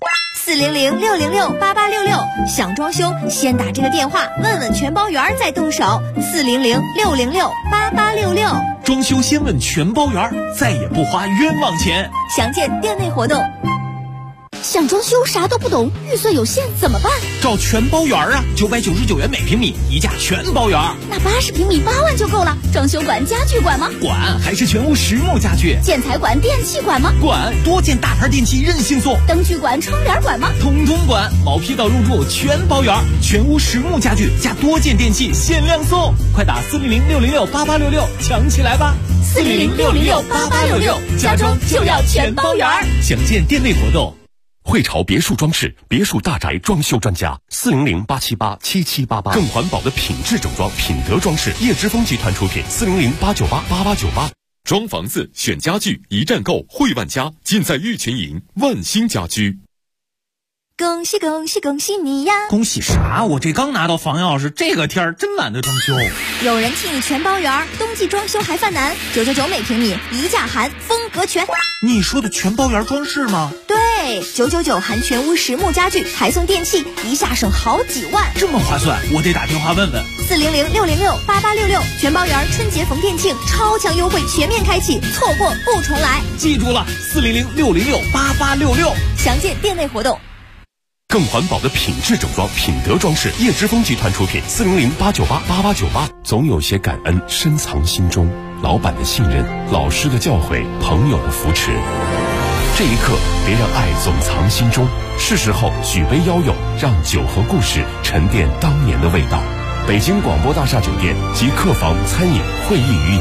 ？400-606-8866，想装修先打这个电话，问问全包圆再动手。400-606-8866， 装修先问全包圆，再也不花冤枉钱。 详见店内活动。想装修啥都不懂，预算有限怎么办？ 找全包圆啊，999元每平米，一价全包圆。 那80平米8万就够了。装修管、家具管吗？ 管，还是全屋实木家具。 建材管、电器管吗？ 管，多件大牌电器任性送。 灯具管、窗帘管吗？ 通通管，毛坯到入住全包圆，全屋实木家具加多件电器限量送。快打400-606-8866，抢起来吧 ！400-606-8866，家装就要全包圆。 详见店内活动。 汇潮别墅装饰，别墅大宅装修专家，400-878-7788，更环保的品质整装，品德装饰，叶之峰集团出品，400-898-8898。装房子选家具，一站购汇万家，尽在玉泉营万兴家居。 恭喜恭喜恭喜你呀！ 恭喜啥？我这刚拿到房钥匙，这个天儿真懒得装修。 有人替你全包圆，冬季装修还犯难，999每平米，一价含风格全。 你说的全包圆装饰吗？ 对，999含全屋实木家具，还送电器，一下省好几万， 这么划算，我得打电话问问。 400-606-8866，全包圆春节逢店庆，超强优惠全面开启，错过不重来。 记住了，400-606-8866， 详见店内活动。 更环保的品质整装，品德装饰，叶之峰集团出品，400-898-8898。总有些感恩深藏心中，老板的信任，老师的教诲，朋友的扶持。这一刻，别让爱总藏心中，是时候举杯邀友，让酒和故事沉淀当年的味道。北京广播大厦酒店及客房、餐饮、会议与